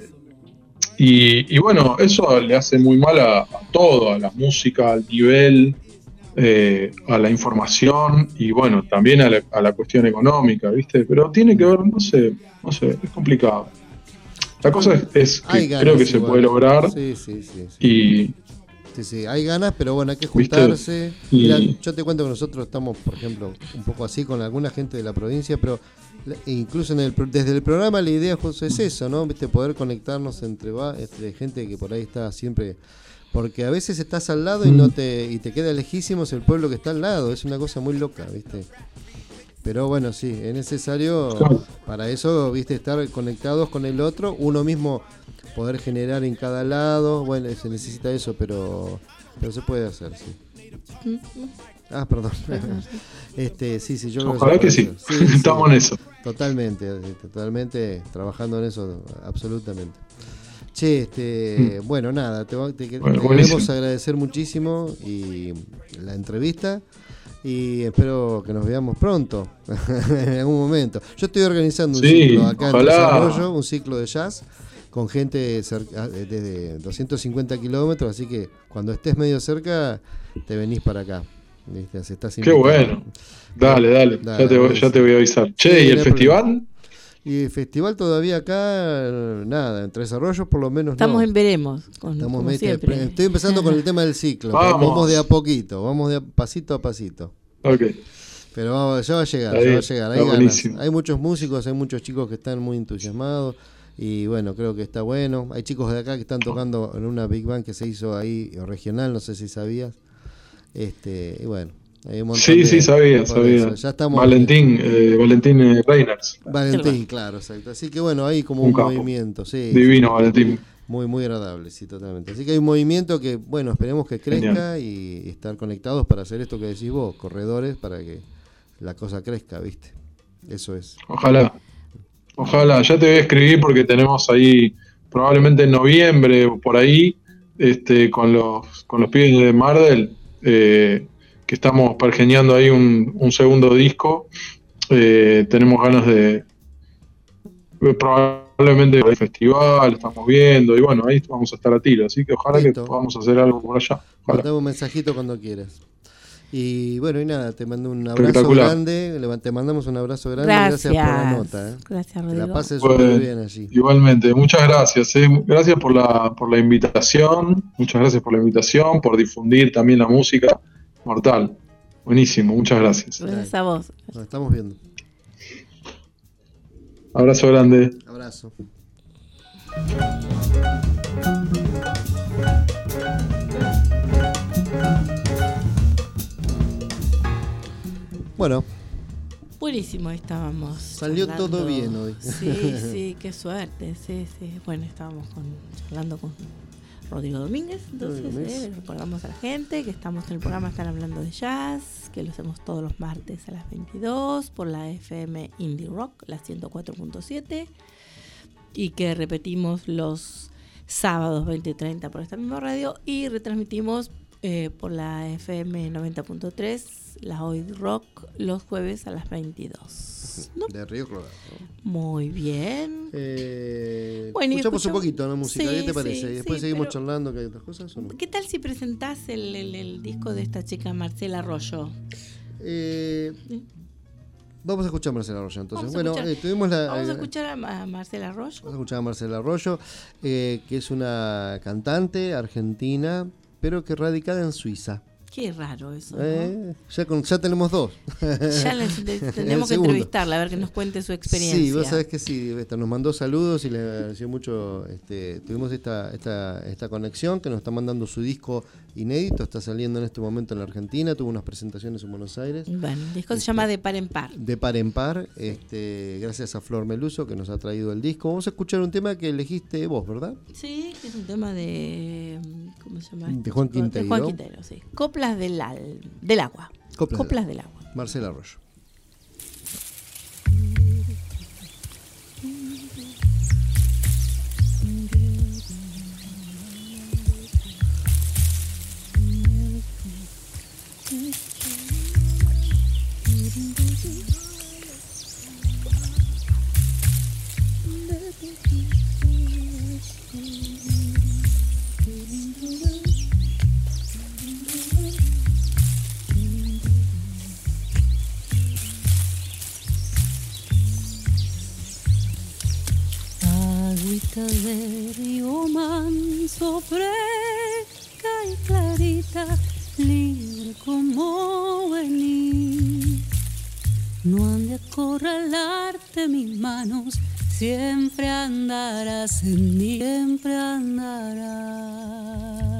y, y bueno, eso le hace muy mal a, a todo, a la música, al nivel, eh, a la información y bueno, también a la, a la cuestión económica, ¿viste? Pero tiene que ver, no sé, no sé, es complicado. La cosa es, es que Hay ganas creo que se igual. puede lograr Sí, sí, sí. sí. y Sí, sí, hay ganas, pero bueno, hay que ¿Viste? juntarse. Y- Mira, yo te cuento que nosotros estamos, por ejemplo, un poco así con alguna gente de la provincia, pero la- incluso en el, pro- desde el programa la idea justo es eso, ¿no? ¿Viste? Poder conectarnos entre, va- entre gente que por ahí está siempre... Porque a veces estás al lado y no te y te queda lejísimos el pueblo que está al lado, es una cosa muy loca, ¿viste? Pero bueno, sí, es necesario Claro. para eso, ¿viste? Estar conectados con el otro, uno mismo poder generar en cada lado, bueno, se necesita eso, pero pero se puede hacer, sí. Ah, perdón. este, sí, sí, yo creo ojalá se que puede sí, hacer. Sí, sí, estamos en eso. Totalmente, eh, totalmente trabajando en eso, absolutamente. Che, este, bueno, nada, te, va- te, que- Bueno, te buenísimo. queremos agradecer muchísimo y la entrevista y espero que nos veamos pronto, en algún momento. Yo estoy organizando un Sí, ciclo acá en ojalá. desarrollo, un ciclo de jazz con gente cerca, desde doscientos cincuenta kilómetros, así que cuando estés medio cerca te venís para acá. ¿Viste? Se estás Qué invitado. bueno. Dale, dale, Dale, ya, te, voy- ya te voy a avisar. Che, Sí, ¿y no el hay festival? Y el festival todavía acá, nada, en Tres Arroyos por lo menos Estamos no. en veremos, con, Estamos como viste, siempre. estoy empezando con el tema del ciclo. Vamos. Vamos de a poquito, vamos de a pasito a pasito. Ok. Pero vamos, ya va a llegar, Está ya va a bien, llegar. Hay está ganas. buenísimo. Hay muchos músicos, hay muchos chicos que están muy entusiasmados. Y bueno, creo que está bueno. Hay chicos de acá que están tocando en una big band que se hizo ahí regional, no sé si sabías. Este, y bueno, hay un montón Sí, de- sí, sabía, por sabía. eso, ya estamos. Valentín, eh, Valentín eh, Reiners. Valentín, claro, exacto. Así que bueno, hay como Un un, capo. movimiento, sí. Divino, sí, Valentín. Muy, muy agradable, sí, totalmente. Así que hay un movimiento que, bueno, esperemos que crezca y, y estar conectados para hacer esto que decís vos, corredores, para que la cosa crezca, ¿viste? Eso es. Ojalá. Ojalá. Ya te voy a escribir porque tenemos ahí, probablemente en noviembre o por ahí, este, con los, con los pibes de Mardel, eh, que estamos pergeñando ahí un, un segundo disco. Eh, tenemos ganas de, de probablemente el festival, estamos viendo, y bueno, ahí vamos a estar a tiro, así que ojalá Listo. que podamos hacer algo por allá. Ojalá. Mandame un mensajito cuando quieras. Y bueno, y nada, te mando un abrazo Espectacular. grande, le- te mandamos un abrazo grande, gracias, Gracias. por la nota. ¿eh? Gracias, Que Rodrigo. la pases Bueno, súper bien allí. Igualmente, muchas gracias. eh. Gracias por la, por la invitación. Muchas gracias por la invitación, por difundir también la música. Mortal. Buenísimo, muchas gracias. Gracias a vos. Nos estamos viendo. Abrazo grande. Abrazo. Bueno, Buenísimo, estábamos. Salió charlando. todo bien hoy. Sí, sí, qué suerte. Sí, sí. Bueno, estábamos con, charlando con Rodrigo Domínguez. Entonces, Rodrigo Domínguez. eh, recordamos a la gente que estamos en el programa Están Hablando de Jazz, que lo hacemos todos los martes a las veintidós por la F M Indie Rock, la ciento cuatro punto siete, y que repetimos los sábados veinte y treinta por esta misma radio y retransmitimos eh, por la F M noventa punto tres, la Hoy Rock, los jueves a las veintidós. ¿No? de Río Colorado. ¿no? Muy bien. Eh, Bueno, y escuchamos un escuchamos- poquito la música, Sí, ¿qué te parece? sí, y después sí, seguimos pero- charlando que hay otras cosas o no. ¿Qué tal si presentás el, el- el disco de esta chica Marcela Arroyo? Eh, vamos a escuchar a Marcela Arroyo entonces. Vamos a Bueno, escuchar- eh, tuvimos la. Vamos a eh, escuchar a, Ma- a Marcela Arroyo. Vamos a escuchar a Marcela Arroyo, eh, que es una cantante argentina, pero que radicada en Suiza. Qué raro eso, ¿no? Eh, ya, con, ya tenemos dos. Ya le- le- El tenemos que segundo. entrevistarla, a ver que nos cuente su experiencia. Sí, vos sabés que sí, esta, nos mandó saludos y le agradeció mucho. Este, tuvimos esta, esta, esta conexión que nos está mandando su disco inédito, está saliendo en este momento en la Argentina, tuvo unas presentaciones en Buenos Aires. Bueno, el disco se llama De Par en Par. De par en par, este, gracias a Flor Meluso que nos ha traído el disco. Vamos a escuchar un tema que elegiste vos, ¿verdad? Sí, que es un tema de. ¿Cómo se llama? De Juan este chico? Quintero. De Juan Quintero, sí. Coplas del, al- del agua. Coplas Coplas del del agua. Marcela Arroyo. Agüita de río manso, fresca y clarita, libre como venir. No han de acorralarte mis manos, siempre andarás en mí, siempre andarás.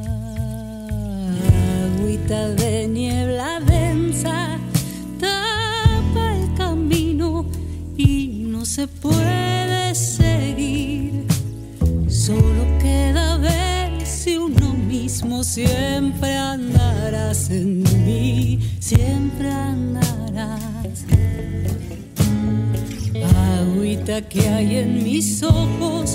Agüita de niebla densa, tapa el camino y no se puede seguir. Solo queda ver si uno mismo siempre andarás en mí, siempre andarás. Agüita que hay en mis ojos,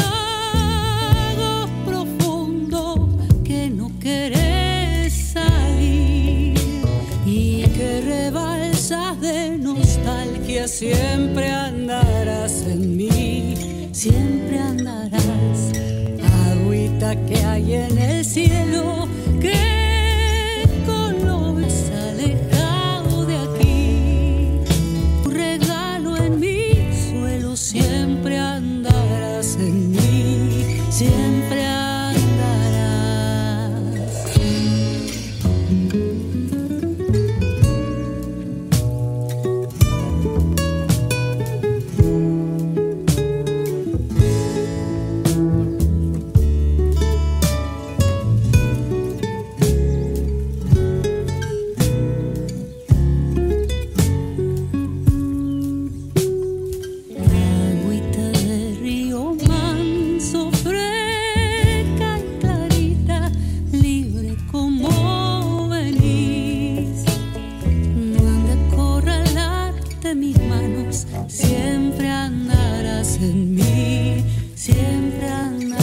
lago profundo que no querés salir y que rebalsas de nostalgia, siempre andarás en mí, siempre andarás. Agüita que hay en el cielo, que colores alejado de aquí, tu regalo en mi suelo, siempre andarás en mí, siempre andarás. en mí siempre amarás.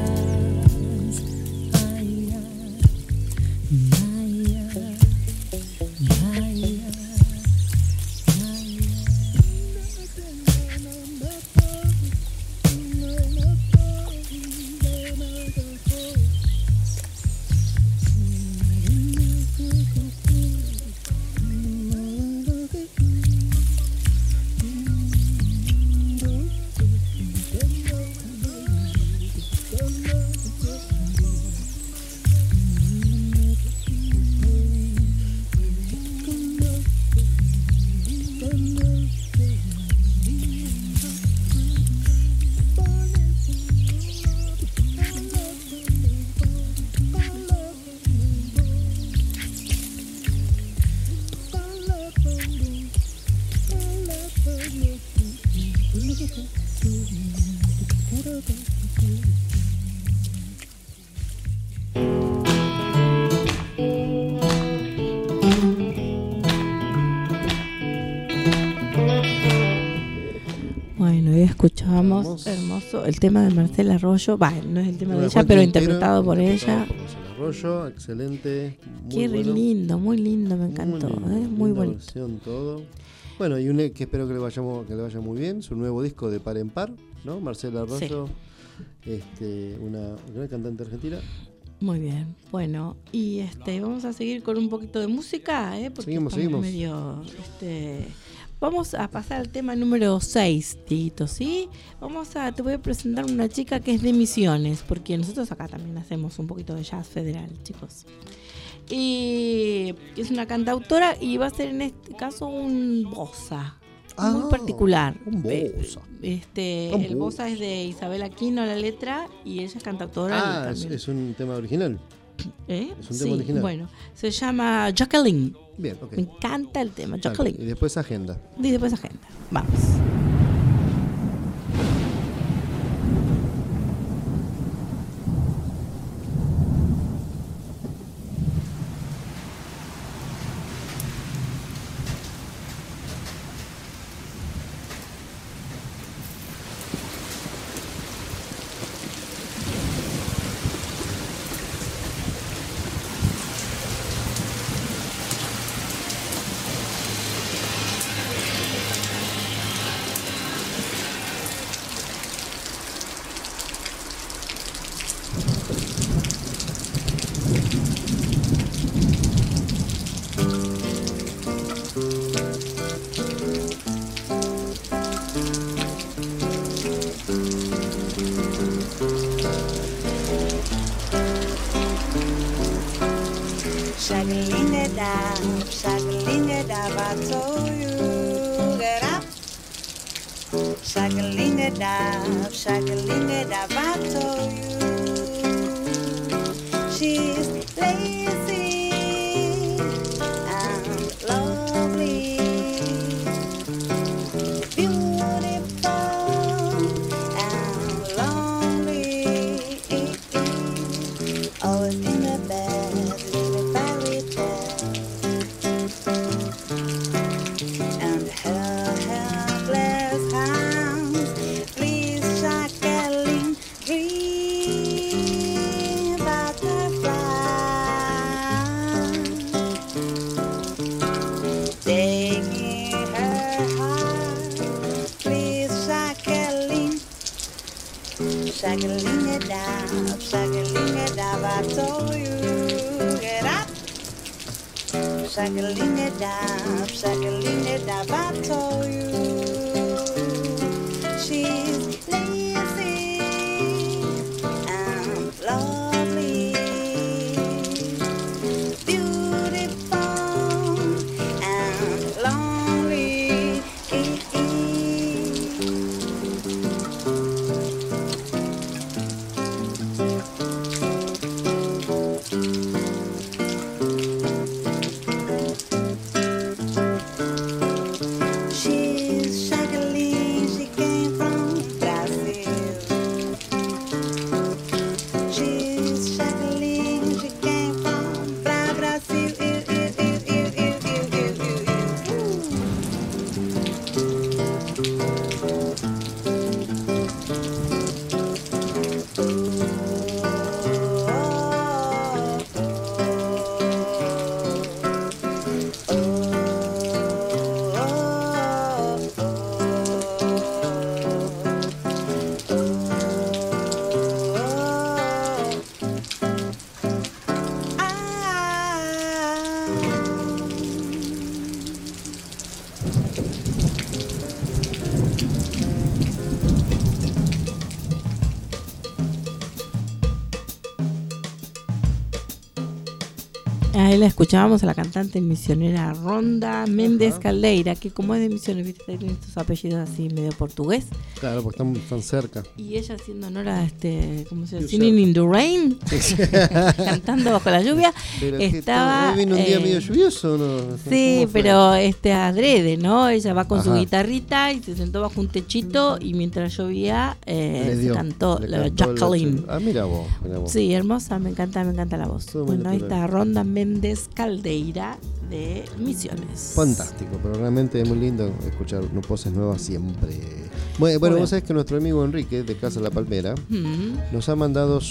Ay, ay, ay, ay, Bueno, y escuchábamos hermoso el tema de Marcela Arroyo. Va, no es el tema de ella, pero interpretado por ella. Marcela Arroyo, excelente. Muy Qué bueno. lindo, muy lindo, me encantó, Muy, ¿eh? Muy linda bonito. versión, todo. Bueno, y un que espero que le vayamos, que le vaya muy bien, su nuevo disco de Par en Par, ¿no? Marcela Arroyo, este, una gran cantante argentina. Muy bien, bueno, y este vamos a seguir con un poquito de música, ¿eh? Porque Seguimos, estamos seguimos. medio, este, vamos a pasar al tema número seis, Tito, ¿sí? Vamos a, te voy a presentar una chica que es de Misiones, porque nosotros acá también hacemos un poquito de jazz federal, chicos. Y es una cantautora y va a ser en este caso un bossa. Ah, muy particular. un bossa. Este, Un el bossa es de Isabel Aquino, la letra, y ella es cantautora. Ah, es, también. es un tema original. ¿Eh? es un Sí, tema original. Bueno, se llama Jacqueline. Bien, ok. Me encanta el tema, Dale, Jacqueline. y después agenda. Y después agenda. Vamos. Shagalinga-da, shagalinga-da, I told you, get up. Shagalinga-da, shagalinga-da, I told you. She's lazy and lovely, beautiful and lonely. Always in the bed, living fairy tale, and her helpless hands, please, Jacqueline, dream butterfly, taking her heart, please, Jacqueline. Shaggling it down, shaggling it down, I told you, get up. Shaggling it down, shaggling it down, I told you. She's lazy and lovely, beautiful and lonely. She's Jacqueline, she came from Brazil. Ahí la escuchábamos a la cantante misionera Ronda Méndez Ajá. Caldeira, que como es de Misiones, viste, tiene estos apellidos así medio portugués. Claro, porque están, están cerca. Y ella haciendo honor a este, ¿cómo se llama? Yo Singing sé. in the Rain, cantando bajo la lluvia. Pero es que Estaba, hoy vino un día eh, medio lluvioso, ¿no? Sí, ¿Cómo fue? pero este adrede, ¿no? Ella va con Ajá. su guitarrita y se sentó bajo un techito y mientras llovía eh, Le se dio, cantó le la cantó Jacqueline. Ah, mira vos, mira vos. Sí, hermosa, me encanta, me encanta la voz. Todo muy Bueno, ahí natural. está Ronda Méndez Caldeira de Misiones. Fantástico, pero realmente es muy lindo escuchar voces nuevas siempre. Bueno, bueno, vos sabés que nuestro amigo Enrique de Casa La Palmera Mm. nos ha mandado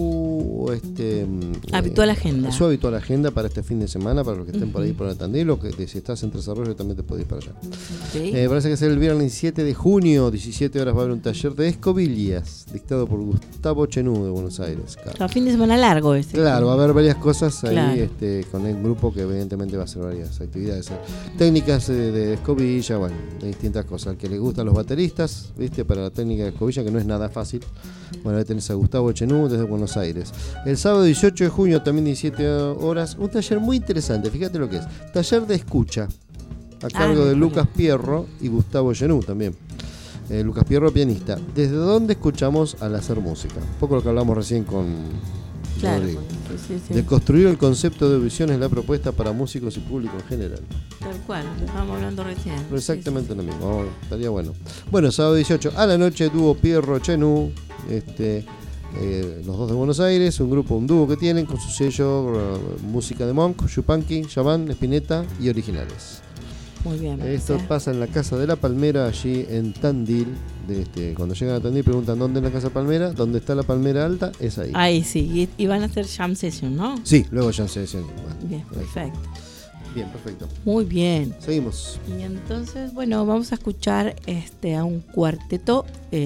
su este Habitual eh, agenda. Su habitual agenda para este fin de semana, para los que estén por ahí Ujú. por el Tandil, o que de- si estás en Desarrollo también te podés ir para allá. Sí. Eh, parece que es el viernes diecisiete de junio, diecisiete horas, va a haber un taller de escobillas, dictado por Gustavo Chenú de Buenos Aires. Claro, O sea, fin de semana largo ese. Claro, va a haber varias cosas ahí Claro. este, con el grupo que evidentemente va a hacer varias actividades. eh, Técnicas eh, de escobilla, bueno, de distintas cosas. Al que le gustan los bateristas, viste, para la técnica de escobilla, que no es nada fácil. Bueno, ahí tenés a Gustavo Chenú desde Buenos Aires. El sábado dieciocho de junio, también diecisiete horas, un taller muy interesante, fíjate lo que es. Taller de escucha, a cargo Ah, de muy Lucas Pierro y Gustavo Chenú también. Eh, Lucas Pierro, pianista. ¿Desde dónde escuchamos al hacer música? Un poco lo que hablamos recién con Claro, Rodrigo. sí, sí. De construir el concepto de audición es la propuesta para músicos y público en general. Tal cual, lo estábamos hablando recién. Pero exactamente lo mismo, oh, estaría bueno. Bueno, sábado dieciocho a la noche, dúo Pierro Chenú, este, eh, los dos de Buenos Aires, un grupo, un dúo que tienen con su sello, uh, música de Monk, Yupanqui, Yamán, Spinetta y originales. Muy bien. Esto Marcia. pasa en la Casa de la Palmera, allí en Tandil. De este, cuando llegan a Tandil preguntan dónde es la Casa Palmera, dónde está la Palmera Alta, es ahí. Ahí sí, y, y van a hacer jam session, ¿no? Sí, luego ya se decían. Bueno, Bien, ahí. perfecto. Bien, perfecto. Muy bien. Seguimos. Y entonces, bueno, vamos a escuchar este a un cuarteto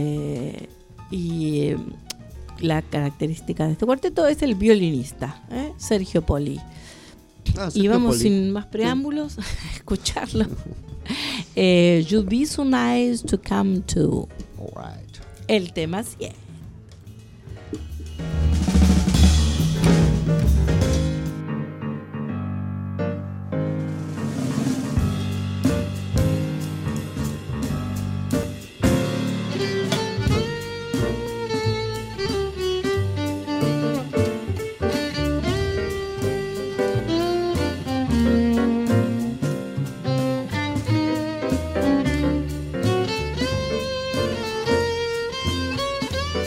eh, y eh, la característica de este cuarteto es el violinista, ¿eh? Sergio Poli. Ah, Y Sergio vamos Poli. sin más preámbulos a escucharlo. Eh, You'd be so nice to come to. All right. El tema cien. Thank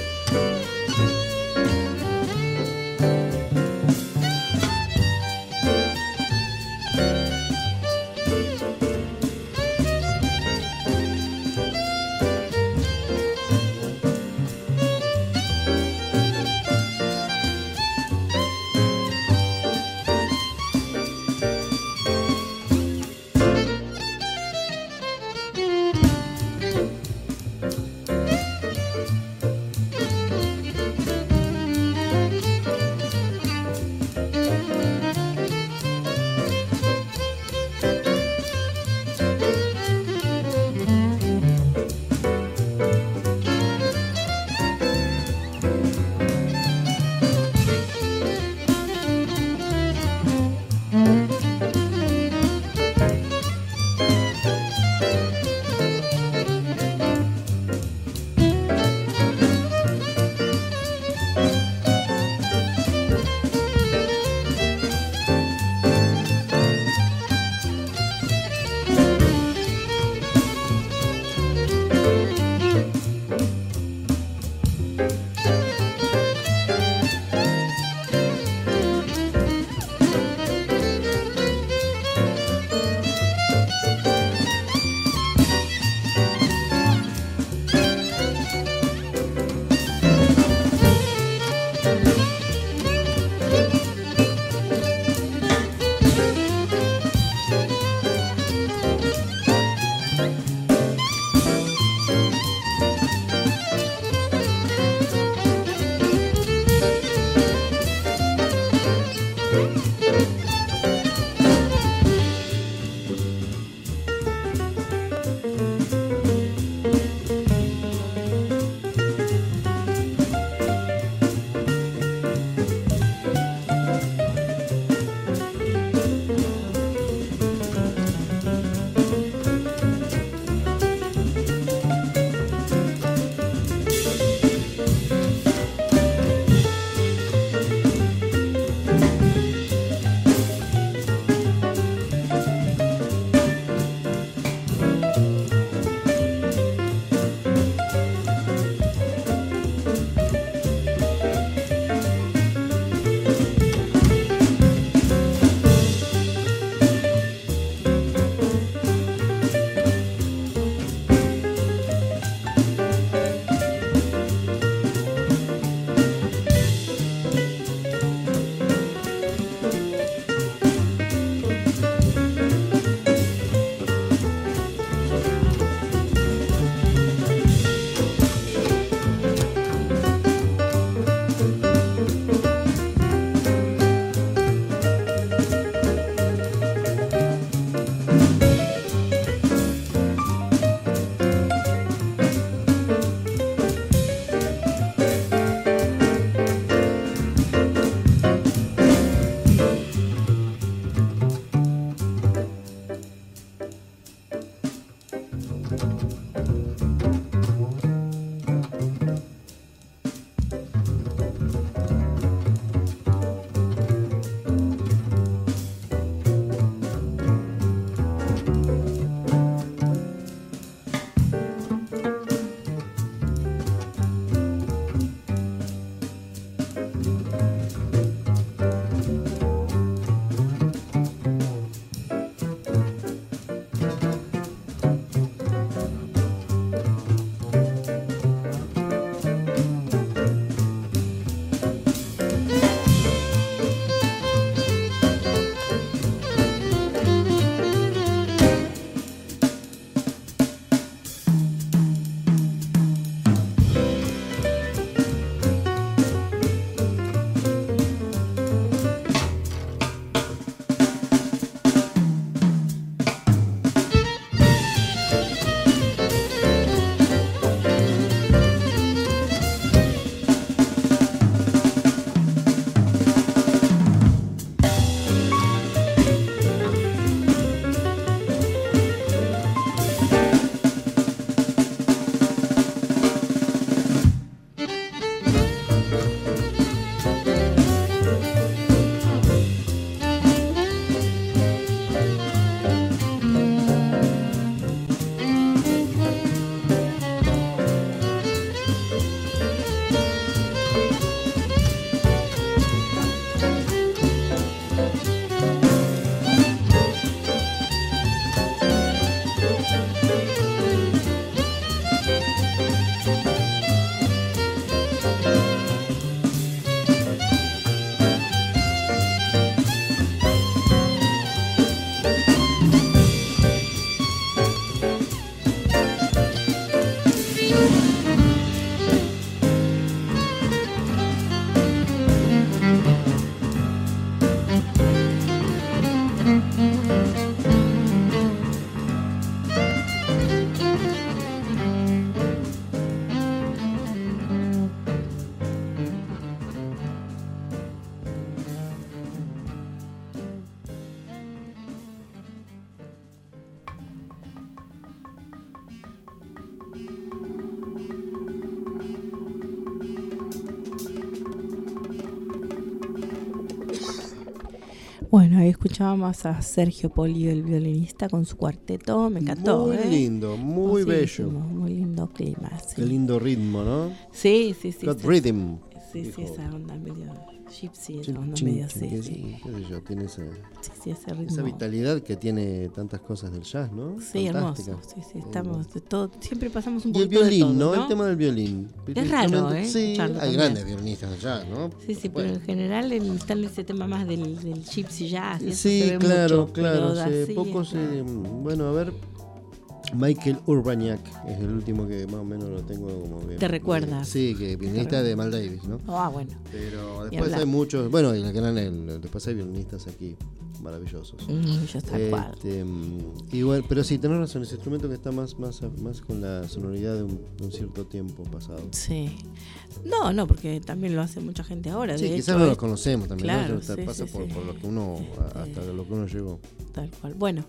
Bueno, ahí escuchábamos a Sergio Polio, el violinista, con su cuarteto. Me encantó. Muy ¿eh? lindo, muy bello. Muy lindo clima. Sí. Qué lindo ritmo, ¿no? Sí, sí, sí. Got sí, rhythm. Sí, dijo. sí, esa onda medio gypsy, esa Chin, onda chin, medio chin, así. qué- Sí, qué sé yo, tiene ese- sí, sí, ese ritmo. esa vitalidad que tiene tantas cosas del jazz, ¿no? Sí, Fantástica. hermoso. Sí, sí, estamos de todo. Siempre pasamos un Y el poquito de violín, todo, ¿no? El tema del violín. Es raro, ¿eh? Sí, escucharlo hay también. grandes violinistas del jazz, ¿no? Sí, sí, Bueno. pero en general el- está en ese tema más del, del gypsy jazz. y eso Sí, se ve claro, mucho, claro. pero Hace así poco es, se. Bueno, a ver. Michael Urbaniak es el último que más o menos lo tengo como que. ¿Te recuerda? Sí, que violinista de Mal Davis, ¿no? Ah, bueno. Pero Ni después hablar. hay muchos. Bueno, y la gran, el, después hay violinistas aquí maravillosos. Mm, yo tal cual. Este, mm, y bueno, pero sí, tenés razón, ese instrumento que está más, más, más con la sonoridad de un, de un cierto tiempo pasado. Sí. No, no, porque también lo hace mucha gente ahora. Sí, de quizás hecho, no es- los conocemos también, Claro, ¿no? Está- sí, pasa sí, por, sí. por lo que uno, Este, hasta lo que uno llegó. Tal cual. Bueno,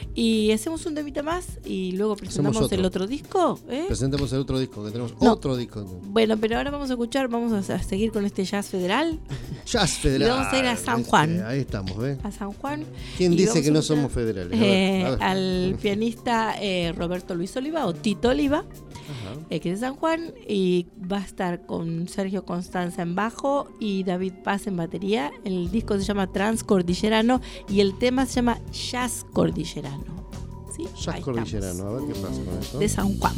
y hacemos un temita más y luego presentamos otro. el otro disco. ¿eh? Presentamos el otro disco, que tenemos No. otro disco. Bueno, pero ahora vamos a escuchar, vamos a, a seguir con este jazz federal. Jazz Federal. Y vamos a ir a San ¿viste? Juan. Ahí estamos, ¿ves? A San Juan. ¿Quién Y dice vamos que a no escuchar, somos federales? A ver, eh, a ver. al pianista eh, Roberto Luis Oliva o Tito Oliva, Ajá. eh, que es de San Juan, y va a estar con Sergio Constanza en bajo y David Paz en batería. El disco se llama Transcordillerano y el tema se llama Jazz Cordillerano. ¿Sí? Jazz Ahí Cordillerano, estamos. a ver qué pasa con esto. De San Juan.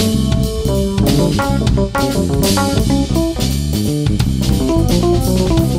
Thank you.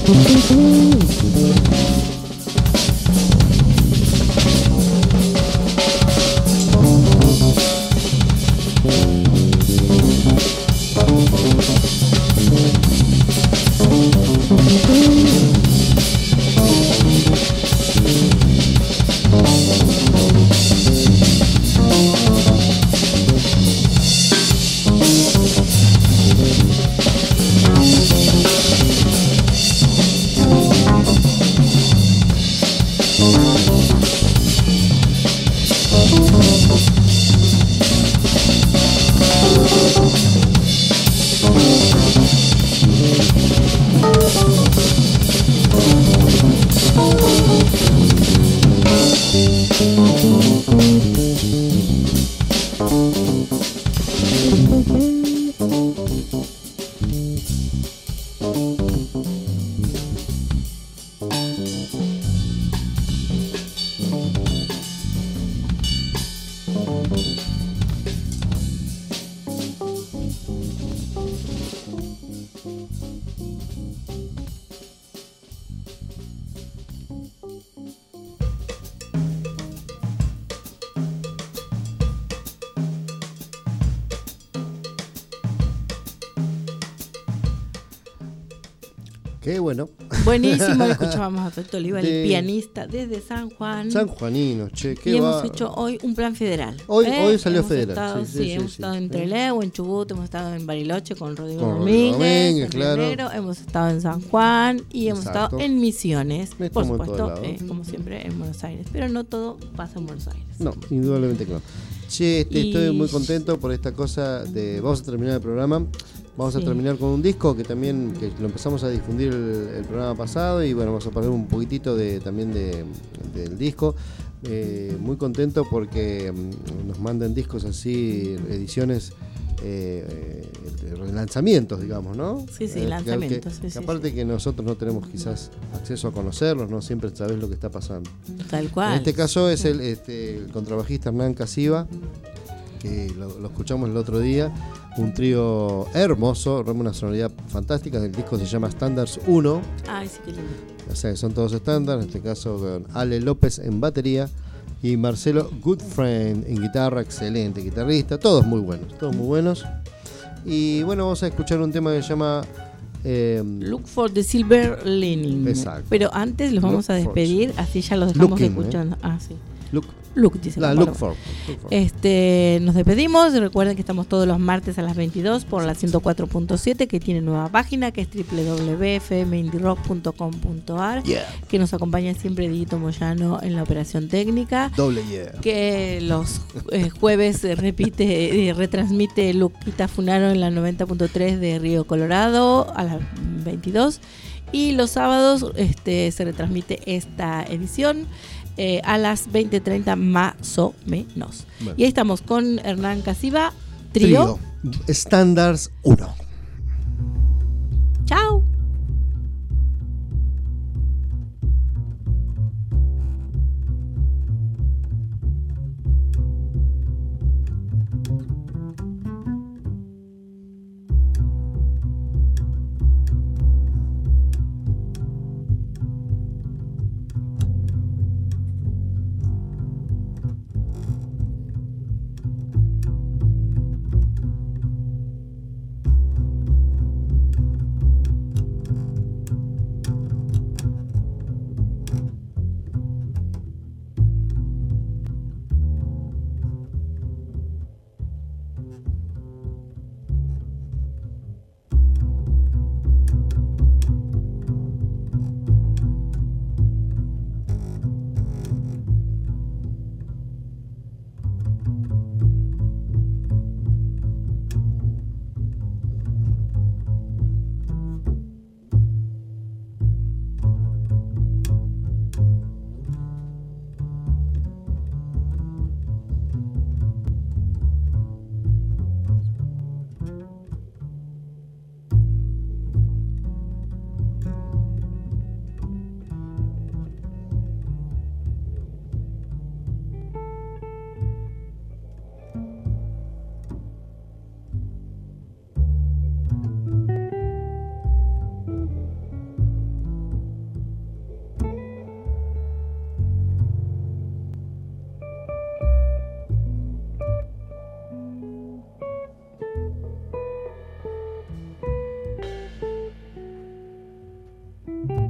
Qué bueno. Buenísimo, lo escuchábamos a Fecto Oliva, De- el pianista desde San Juan. San Juanino, che, qué y va. hemos hecho hoy un plan federal. Hoy- ¿eh? hoy salió Hemos federal, estado- sí, sí, sí, sí, hemos sí. estado en Trelew, en Chubut, hemos estado en Bariloche con Rodrigo Con Rodrigo Domínguez, Domínguez, en claro. Pionero, hemos estado en San Juan y hemos Exacto. estado en Misiones, por Estamos en supuesto, todos lados. eh, como siempre en Buenos Aires. Pero no todo pasa en Buenos Aires. No, indudablemente que no. Che, este, Y- estoy muy contento por esta cosa de... Vamos a terminar el programa. Vamos a Sí. terminar con un disco que también que lo empezamos a difundir el, el programa pasado y bueno, vamos a poner un poquitito de también de, del disco. Eh, muy contento porque mm, nos mandan discos así, ediciones, eh, eh, de lanzamientos, digamos, ¿no? Sí, sí, Eh, que- lanzamientos, que- sí, que sí, aparte sí. que nosotros no tenemos quizás acceso a conocerlos, no siempre sabés lo que está pasando. Tal cual. En este caso es el, este, el contrabajista Hernán Casiva, que lo, lo escuchamos el otro día, un trío hermoso, una sonoridad fantástica, el disco se llama Standards uno, Ay, sí, qué lindo. o sea que son todos estándar, en este caso con Ale López en batería y Marcelo Goodfriend en guitarra, excelente guitarrista, todos muy buenos, todos muy buenos. Y bueno, vamos a escuchar un tema que se llama... eh, Look for the Silver Lining. Exacto. Pero antes los vamos Look a for- despedir, así ya los dejamos Looking, escuchando. Ah, sí. Look, Look, dice la, la look palabra. for, look for. Este, nos despedimos. Recuerden que estamos todos los martes a las veintidós por la ciento cuatro punto siete, que tiene nueva página, que es doble u doble u doble u punto f m indie rock punto com punto a r, Yeah. que nos acompaña siempre Dieguito Moyano en la operación técnica, Doble yeah. que los eh, jueves eh, repite, eh, retransmite Luquita Funaro en la noventa punto tres de Río Colorado a las veintidós, y los sábados este, se retransmite esta edición eh, a las veinte treinta más o menos. Bueno. Y ahí estamos con Hernán Casiva, trío. Trío. Standards uno. Chao. Thank Thank